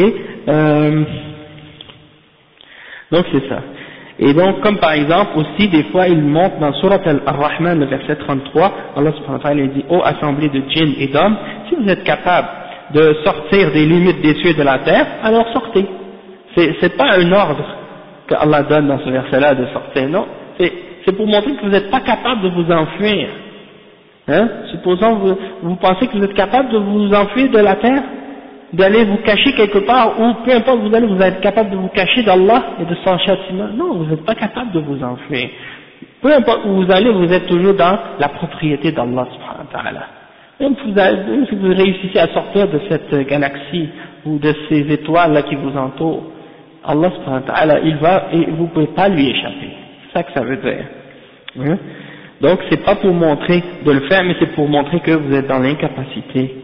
donc c'est ça. Et donc, comme par exemple, aussi, des fois, il montre dans Surat Al-Rahman, le verset 33, Allah subhanahu wa ta'ala dit, ô assemblée de djinns et d'hommes, si vous êtes capables de sortir des limites des cieux et de la terre, alors sortez. C'est pas un ordre que Allah donne dans ce verset-là de sortir, non. C'est pour montrer que vous n'êtes pas capable de vous enfuir. Hein? Supposons vous pensez que vous êtes capable de vous enfuir de la terre, d'aller vous cacher quelque part, ou peu importe où vous êtes capable de vous cacher d'Allah et de son châtiment. Non, vous n'êtes pas capable de vous enfuir. Peu importe où vous allez, vous êtes toujours dans la propriété d'Allah subhanahu wa ta'ala. Même si vous réussissez à sortir de cette galaxie ou de ces étoiles-là qui vous entourent, Allah subhanahu wa ta'ala, et vous ne pouvez pas lui échapper. C'est ça que ça veut dire. Hein? Donc c'est pas pour montrer de le faire, mais c'est pour montrer que vous êtes dans l'incapacité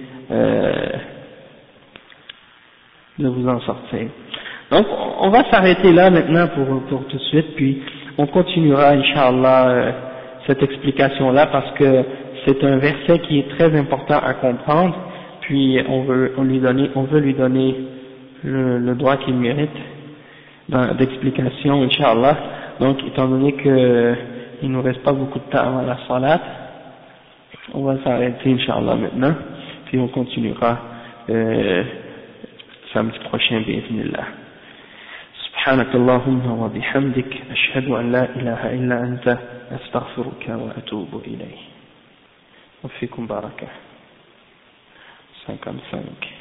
de vous en sortir. Donc on va s'arrêter là maintenant pour tout de suite, puis on continuera Inch'Allah cette explication là parce que c'est un verset qui est très important à comprendre, puis on veut lui donner le droit qu'il mérite d'explication Inch'Allah. Donc, étant donné que il nous reste pas beaucoup de temps avant la salat, on va s'arrêter, Inch'Allah, maintenant, puis on continuera samedi prochain, bi'idhnillah. سبحانك اللهم وبحمدك أشهد أن لا إله إلا أنت أستغفرك وأتوب إليه وفيكم بركة 55